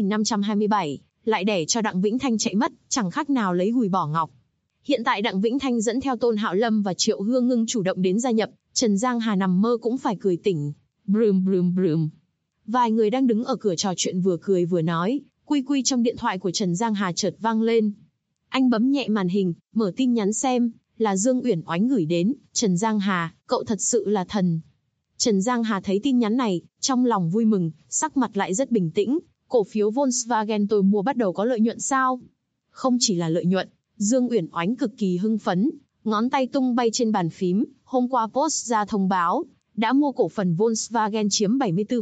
9527, lại để cho Đặng Vĩnh Thanh chạy mất, chẳng khác nào lấy gùi bỏ ngọc. Hiện tại Đặng Vĩnh Thanh dẫn theo Tôn Hạo Lâm và Triệu Hương Ngưng chủ động đến gia nhập, Trần Giang Hà nằm mơ cũng phải cười tỉnh. Brum brum brum. Vài người đang đứng ở cửa trò chuyện vừa cười vừa nói, quy quy trong điện thoại của Trần Giang Hà chợt vang lên. Anh bấm nhẹ màn hình, mở tin nhắn xem, là Dương Uyển Oánh gửi đến, Trần Giang Hà, cậu thật sự là thần. Trần Giang Hà thấy tin nhắn này, trong lòng vui mừng, sắc mặt lại rất bình tĩnh, cổ phiếu Volkswagen tôi mua bắt đầu có lợi nhuận sao? Không chỉ là lợi nhuận, Dương Uyển Oánh cực kỳ hưng phấn, ngón tay tung bay trên bàn phím, hôm qua post ra thông báo, đã mua cổ phần Volkswagen chiếm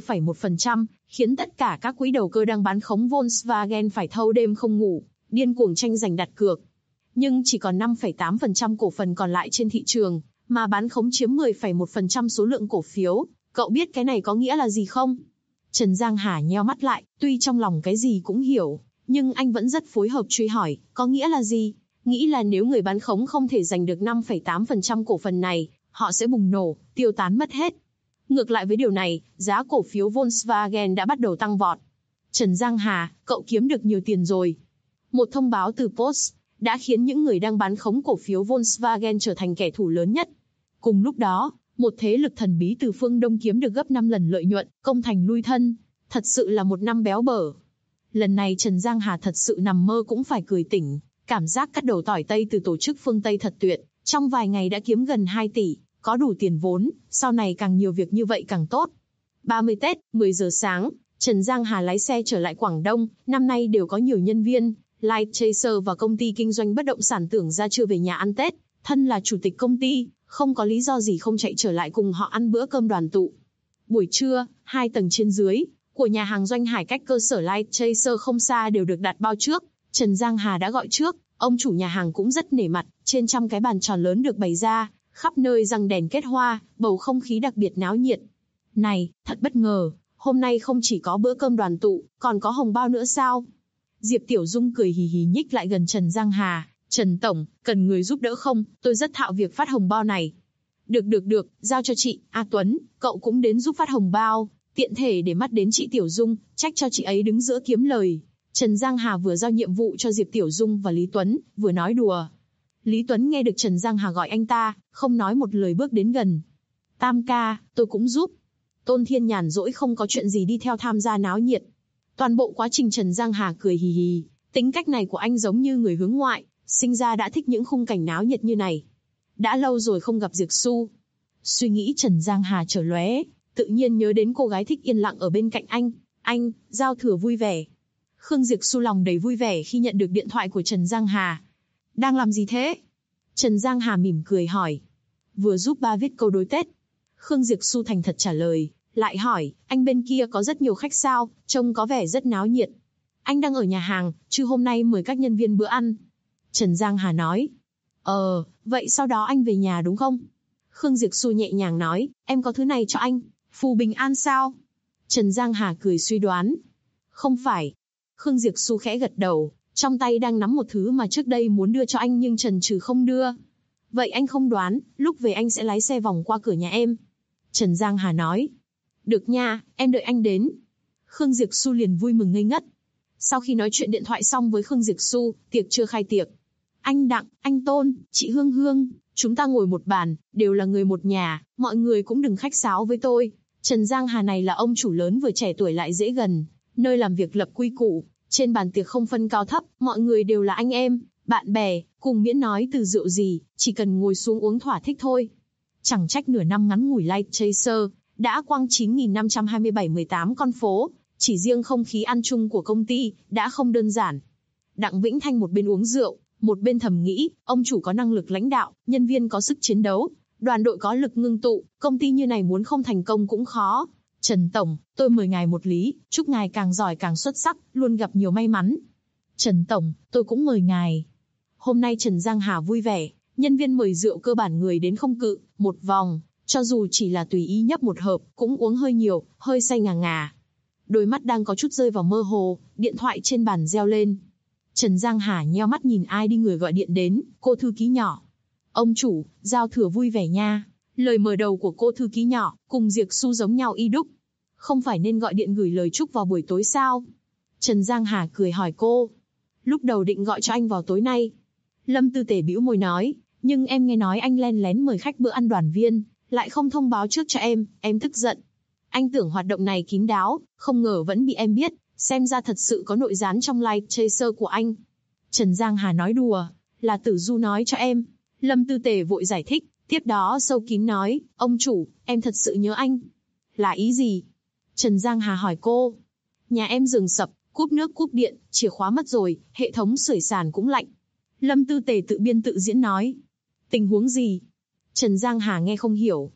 74,1%, khiến tất cả các quỹ đầu cơ đang bán khống Volkswagen phải thâu đêm không ngủ, điên cuồng tranh giành đặt cược. Nhưng chỉ còn 5,8% cổ phần còn lại trên thị trường, mà bán khống chiếm 10,1% số lượng cổ phiếu. Cậu biết cái này có nghĩa là gì không? Trần Giang Hà nheo mắt lại, tuy trong lòng cái gì cũng hiểu, nhưng anh vẫn rất phối hợp truy hỏi, có nghĩa là gì? Nghĩ là nếu người bán khống không thể giành được 5,8% cổ phần này, họ sẽ bùng nổ, tiêu tán mất hết. Ngược lại với điều này, giá cổ phiếu Volkswagen đã bắt đầu tăng vọt. Trần Giang Hà, cậu kiếm được nhiều tiền rồi. Một thông báo từ Post đã khiến những người đang bán khống cổ phiếu Volkswagen trở thành kẻ thù lớn nhất. Cùng lúc đó, một thế lực thần bí từ phương Đông kiếm được gấp 5 lần lợi nhuận, công thành lui thân. Thật sự là một năm béo bở. Lần này Trần Giang Hà thật sự nằm mơ cũng phải cười tỉnh. Cảm giác cắt đầu tỏi Tây từ tổ chức phương Tây thật tuyệt. Trong vài ngày đã kiếm gần 2 tỷ, có đủ tiền vốn, sau này càng nhiều việc như vậy càng tốt. 30 Tết, 10 giờ sáng, Trần Giang Hà lái xe trở lại Quảng Đông. Năm nay đều có nhiều nhân viên Light Chaser và công ty kinh doanh bất động sản tưởng ra chưa về nhà ăn Tết. Thân là chủ tịch công ty, không có lý do gì không chạy trở lại cùng họ ăn bữa cơm đoàn tụ. Buổi trưa, 2 tầng trên dưới của nhà hàng Doanh Hải cách cơ sở Light Chaser không xa đều được đặt bao trước. Trần Giang Hà đã gọi trước, ông chủ nhà hàng cũng rất nể mặt, trên trăm cái bàn tròn lớn được bày ra, khắp nơi răng đèn kết hoa, bầu không khí đặc biệt náo nhiệt. Này, thật bất ngờ, hôm nay không chỉ có bữa cơm đoàn tụ, còn có hồng bao nữa sao? Diệp Tiểu Dung cười hì hì nhích lại gần Trần Giang Hà. Trần Tổng, cần người giúp đỡ không? Tôi rất thạo việc phát hồng bao này. Được, giao cho chị. A Tuấn, cậu cũng đến giúp phát hồng bao, tiện thể để mắt đến chị Tiểu Dung, trách cho chị ấy đứng giữa kiếm lời. Trần Giang Hà vừa giao nhiệm vụ cho Diệp Tiểu Dung và Lý Tuấn, vừa nói đùa. Lý Tuấn nghe được Trần Giang Hà gọi anh ta, không nói một lời bước đến gần. Tam ca, tôi cũng giúp. Tôn Thiên nhàn rỗi không có chuyện gì đi theo tham gia náo nhiệt. Toàn bộ quá trình Trần Giang Hà cười hì hì, tính cách này của anh giống như người hướng ngoại, sinh ra đã thích những khung cảnh náo nhiệt như này. Đã lâu rồi không gặp Diệp Xu. Suy nghĩ Trần Giang Hà chợt lóe, tự nhiên nhớ đến cô gái thích yên lặng ở bên cạnh anh. Anh, giao thừa vui vẻ. Khương Diệp Xu lòng đầy vui vẻ khi nhận được điện thoại của Trần Giang Hà. Đang làm gì thế? Trần Giang Hà mỉm cười hỏi. Vừa giúp ba viết câu đối Tết. Khương Diệp Xu thành thật trả lời, lại hỏi, anh bên kia có rất nhiều khách sao, trông có vẻ rất náo nhiệt. Anh đang ở nhà hàng, chứ hôm nay mời các nhân viên bữa ăn. Trần Giang Hà nói. Vậy sau đó anh về nhà đúng không? Khương Diệp Xu nhẹ nhàng nói, em có thứ này cho anh. Phù bình an sao? Trần Giang Hà cười suy đoán. Không phải. Khương Diệp Xu khẽ gật đầu, trong tay đang nắm một thứ mà trước đây muốn đưa cho anh nhưng chần chừ không đưa. Vậy anh không đoán, lúc về anh sẽ lái xe vòng qua cửa nhà em. Trần Giang Hà nói. Được nha, em đợi anh đến. Khương Diệp Xu liền vui mừng ngây ngất. Sau khi nói chuyện điện thoại xong với Khương Diệp Xu, tiệc chưa khai tiệc. Anh Đặng, anh Tôn, chị Hương Hương, chúng ta ngồi một bàn, đều là người một nhà, mọi người cũng đừng khách sáo với tôi. Trần Giang Hà này là ông chủ lớn vừa trẻ tuổi lại dễ gần, nơi làm việc lập quy củ, trên bàn tiệc không phân cao thấp, mọi người đều là anh em, bạn bè, cùng miễn nói từ rượu gì, chỉ cần ngồi xuống uống thỏa thích thôi. Chẳng trách nửa năm ngắn ngủi Light Chaser đã quăng 9.527-18 con phố, chỉ riêng không khí ăn chung của công ty đã không đơn giản. Đặng Vĩnh Thanh một bên uống rượu, một bên thầm nghĩ, ông chủ có năng lực lãnh đạo, nhân viên có sức chiến đấu, đoàn đội có lực ngưng tụ, công ty như này muốn không thành công cũng khó. Trần Tổng, tôi mời ngài một lý, chúc ngài càng giỏi càng xuất sắc, luôn gặp nhiều may mắn. Trần Tổng, tôi cũng mời ngài. Hôm nay Trần Giang Hà vui vẻ, nhân viên mời rượu cơ bản người đến không cự, một vòng, cho dù chỉ là tùy ý nhấp một hộp, cũng uống hơi nhiều, hơi say ngà ngà. Đôi mắt đang có chút rơi vào mơ hồ, điện thoại trên bàn reo lên. Trần Giang Hà nheo mắt nhìn ai đi người gọi điện đến, cô thư ký nhỏ. Ông chủ, giao thừa vui vẻ nha. Lời mở đầu của cô thư ký nhỏ, cùng Diệp Xu giống nhau y đúc. Không phải nên gọi điện gửi lời chúc vào buổi tối sao? Trần Giang Hà cười hỏi cô. Lúc đầu định gọi cho anh vào tối nay. Lâm Tư Tề bĩu môi nói, nhưng em nghe nói anh len lén mời khách bữa ăn đoàn viên, lại không thông báo trước cho em tức giận. Anh tưởng hoạt động này kín đáo, không ngờ vẫn bị em biết, xem ra thật sự có nội gián trong Light Chaser của anh. Trần Giang Hà nói đùa, là Tử Du nói cho em. Lâm Tư Tề vội giải thích, tiếp đó sâu kín nói, ông chủ, em thật sự nhớ anh. Là ý gì? Trần Giang Hà hỏi cô. Nhà em giường sập, cúp nước cúp điện, chìa khóa mất rồi, hệ thống sưởi sàn cũng lạnh. Lâm Tư Tề tự biên tự diễn nói. Tình huống gì? Trần Giang Hà nghe không hiểu.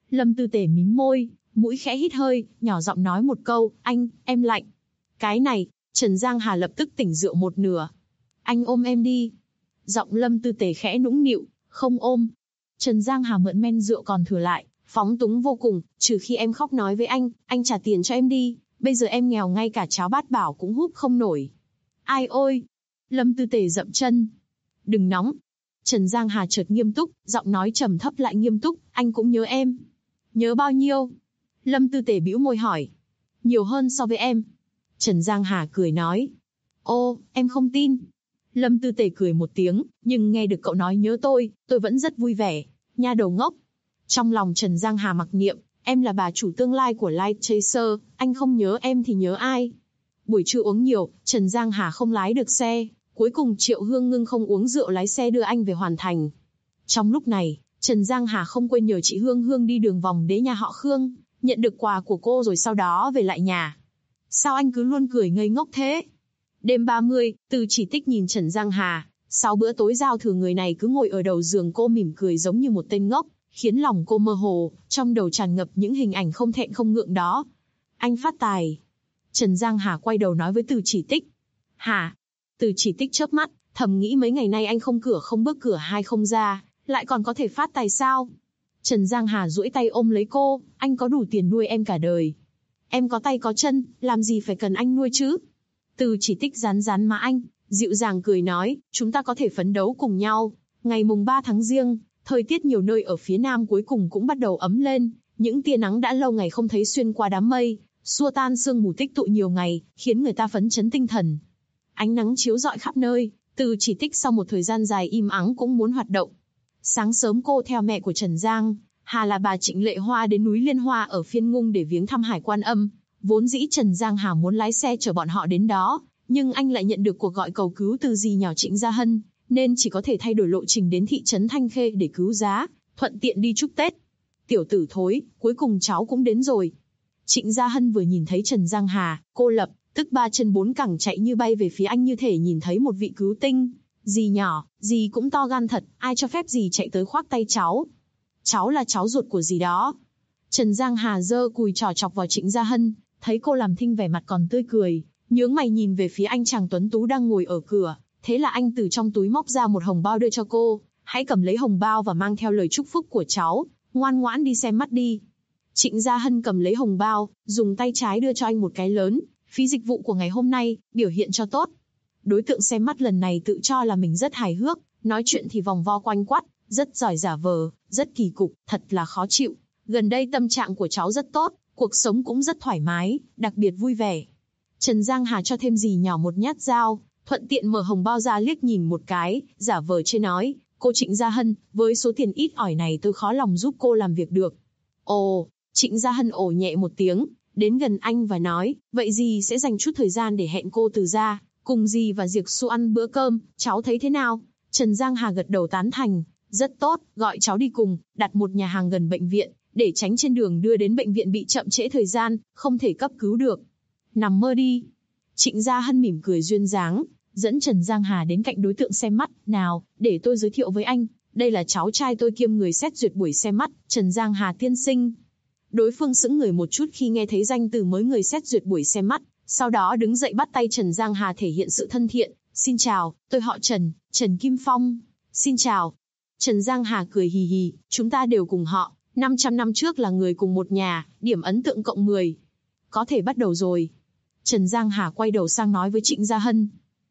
Lâm Tư Tề mím môi, mũi khẽ hít hơi, nhỏ giọng nói một câu, anh, em lạnh. Cái này, Trần Giang Hà lập tức tỉnh rượu một nửa. Anh ôm em đi. Giọng Lâm Tư Tề khẽ nũng nịu, không ôm. Trần Giang Hà mượn men rượu còn thừa lại, phóng túng vô cùng, trừ khi em khóc nói với anh trả tiền cho em đi, bây giờ em nghèo ngay cả cháo bát bảo cũng húp không nổi. Ai ôi! Lâm Tư Tề dậm chân. Đừng nóng. Trần Giang Hà chợt nghiêm túc, giọng nói trầm thấp lại nghiêm túc, anh cũng nhớ em. Nhớ bao nhiêu? Lâm Tư Tề bĩu môi hỏi. Nhiều hơn so với em. Trần Giang Hà cười nói. Ô, em không tin. Lâm Tư Tề cười một tiếng, nhưng nghe được cậu nói nhớ tôi vẫn rất vui vẻ. Nha đầu ngốc. Trong lòng Trần Giang Hà mặc niệm, em là bà chủ tương lai của Light Chaser, anh không nhớ em thì nhớ ai? Buổi trưa uống nhiều, Trần Giang Hà không lái được xe, cuối cùng Triệu Hương Ngưng không uống rượu lái xe đưa anh về Hoàn Thành. Trong lúc này, Trần Giang Hà không quên nhờ chị Hương Hương đi đường vòng đến nhà họ Khương, nhận được quà của cô rồi sau đó về lại nhà. Sao anh cứ luôn cười ngây ngốc thế? Đêm 30, Từ Chỉ Tích nhìn Trần Giang Hà, sau bữa tối giao thừa người này cứ ngồi ở đầu giường cô mỉm cười giống như một tên ngốc, khiến lòng cô mơ hồ, trong đầu tràn ngập những hình ảnh không thẹn không ngượng đó. Anh phát tài. Trần Giang Hà quay đầu nói với Từ Chỉ Tích. Hả? Từ Chỉ Tích chớp mắt, thầm nghĩ mấy ngày nay anh không cửa không bước cửa hai không ra, lại còn có thể phát tài sao? Trần Giang Hà duỗi tay ôm lấy cô, anh có đủ tiền nuôi em cả đời. Em có tay có chân, làm gì phải cần anh nuôi chứ? Từ Chỉ Tích rán rán má anh, dịu dàng cười nói, chúng ta có thể phấn đấu cùng nhau. Ngày mùng 3 tháng Giêng, thời tiết nhiều nơi ở phía Nam cuối cùng cũng bắt đầu ấm lên, những tia nắng đã lâu ngày không thấy xuyên qua đám mây, xua tan sương mù tích tụ nhiều ngày, khiến người ta phấn chấn tinh thần. Ánh nắng chiếu rọi khắp nơi, Từ Chỉ Tích sau một thời gian dài im ắng cũng muốn hoạt động. Sáng sớm cô theo mẹ của Trần Giang Hà là bà Trịnh Lệ Hoa đến núi Liên Hoa ở Phiên Ngung để viếng thăm Hải Quan Âm. Vốn dĩ Trần Giang Hà muốn lái xe chở bọn họ đến đó, nhưng anh lại nhận được cuộc gọi cầu cứu từ dì nhỏ Trịnh Gia Hân, nên chỉ có thể thay đổi lộ trình đến thị trấn Thanh Khê để cứu giá, thuận tiện đi chúc Tết. Tiểu tử thối, cuối cùng cháu cũng đến rồi. Trịnh Gia Hân vừa nhìn thấy Trần Giang Hà, cô lập tức ba chân bốn cẳng chạy như bay về phía anh như thể nhìn thấy một vị cứu tinh. Dì nhỏ, dì cũng to gan thật, ai cho phép dì chạy tới khoác tay cháu? Cháu là cháu ruột của dì đó. Trần Giang Hà giơ cùi trò chọc vào Trịnh Gia Hân, thấy cô làm thinh vẻ mặt còn tươi cười, nhướng mày nhìn về phía anh chàng tuấn tú đang ngồi ở cửa, thế là anh từ trong túi móc ra một hồng bao đưa cho cô, hãy cầm lấy hồng bao và mang theo lời chúc phúc của cháu, ngoan ngoãn đi xem mắt đi. Trịnh Gia Hân cầm lấy hồng bao, dùng tay trái đưa cho anh một cái lớn, phí dịch vụ của ngày hôm nay, biểu hiện cho tốt. Đối tượng xem mắt lần này tự cho là mình rất hài hước, nói chuyện thì vòng vo quanh quắt, rất giỏi giả vờ, rất kỳ cục, thật là khó chịu. Gần đây tâm trạng của cháu rất tốt, cuộc sống cũng rất thoải mái, đặc biệt vui vẻ. Trần Giang Hà cho thêm dì nhỏ một nhát dao, thuận tiện mở hồng bao ra liếc nhìn một cái, giả vờ chê nói, cô Trịnh Gia Hân, với số tiền ít ỏi này tôi khó lòng giúp cô làm việc được. Ồ, Trịnh Gia Hân ồ nhẹ một tiếng, đến gần anh và nói, vậy dì sẽ dành chút thời gian để hẹn cô từ gia, cùng dì và Diệc Xu ăn bữa cơm, cháu thấy thế nào? Trần Giang Hà gật đầu tán thành, rất tốt, gọi cháu đi cùng, đặt một nhà hàng gần bệnh viện, để tránh trên đường đưa đến bệnh viện bị chậm trễ thời gian, không thể cấp cứu được. Nằm mơ đi. Trịnh Gia Hân mỉm cười duyên dáng, dẫn Trần Giang Hà đến cạnh đối tượng xem mắt, nào, để tôi giới thiệu với anh, đây là cháu trai tôi kiêm người xét duyệt buổi xem mắt, Trần Giang Hà tiên sinh. Đối phương sững người một chút khi nghe thấy danh từ mới người xét duyệt buổi xem mắt, sau đó đứng dậy bắt tay Trần Giang Hà thể hiện sự thân thiện, xin chào, tôi họ Trần, Trần Kim Phong. Xin chào. Trần Giang Hà cười hì hì, chúng ta đều cùng họ, 500 năm trước là người cùng một nhà, điểm ấn tượng cộng 10. Có thể bắt đầu rồi. Trần Giang Hà quay đầu sang nói với Trịnh Gia Hân.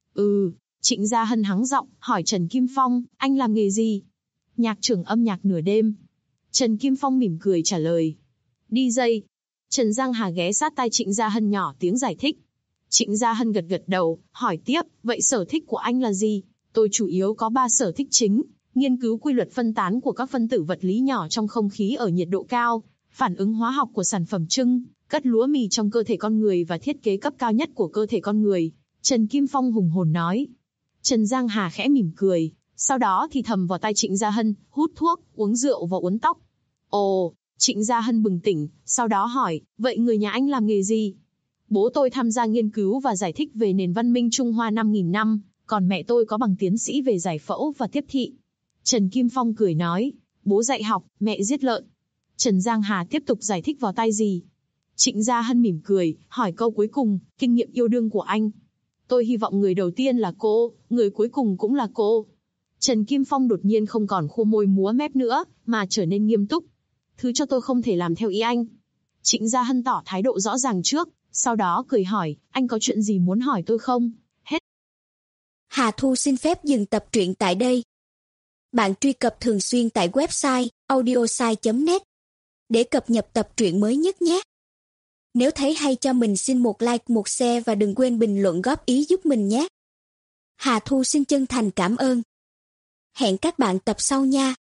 Trịnh Gia Hân hắng giọng, hỏi Trần Kim Phong, anh làm nghề gì? Nhạc trưởng âm nhạc nửa đêm. Trần Kim Phong mỉm cười trả lời. DJ. Trần Giang Hà ghé sát tai Trịnh Gia Hân nhỏ tiếng giải thích. Trịnh Gia Hân gật gật đầu, hỏi tiếp, vậy sở thích của anh là gì? Tôi chủ yếu có 3 sở thích chính, nghiên cứu quy luật phân tán của các phân tử vật lý nhỏ trong không khí ở nhiệt độ cao, phản ứng hóa học của sản phẩm trưng, cất lúa mì trong cơ thể con người và thiết kế cấp cao nhất của cơ thể con người. Trần Kim Phong hùng hồn nói. Trần Giang Hà khẽ mỉm cười, sau đó thì thầm vào tai Trịnh Gia Hân, hút thuốc, uống rượu và uốn tóc. Ồ, Trịnh Gia Hân bừng tỉnh, sau đó hỏi, vậy người nhà anh làm nghề gì? Bố tôi tham gia nghiên cứu và giải thích về nền văn minh Trung Hoa 5.000 năm, còn mẹ tôi có bằng tiến sĩ về giải phẫu và tiếp thị. Trần Kim Phong cười nói, bố dạy học, mẹ giết lợn. Trần Giang Hà tiếp tục giải thích vào tai gì. Trịnh Gia Hân mỉm cười, hỏi câu cuối cùng, kinh nghiệm yêu đương của anh. Tôi hy vọng người đầu tiên là cô, người cuối cùng cũng là cô. Trần Kim Phong đột nhiên không còn khô môi múa mép nữa, mà trở nên nghiêm túc. Thứ cho tôi không thể làm theo ý anh. Trịnh Gia Hân tỏ thái độ rõ ràng trước, sau đó cười hỏi, anh có chuyện gì muốn hỏi tôi không? Hết. Hà Thu xin phép dừng tập truyện tại đây. Bạn truy cập thường xuyên tại website audiosai.net để cập nhật tập truyện mới nhất nhé. Nếu thấy hay cho mình xin một like, một share và đừng quên bình luận góp ý giúp mình nhé. Hà Thu xin chân thành cảm ơn. Hẹn các bạn tập sau nha.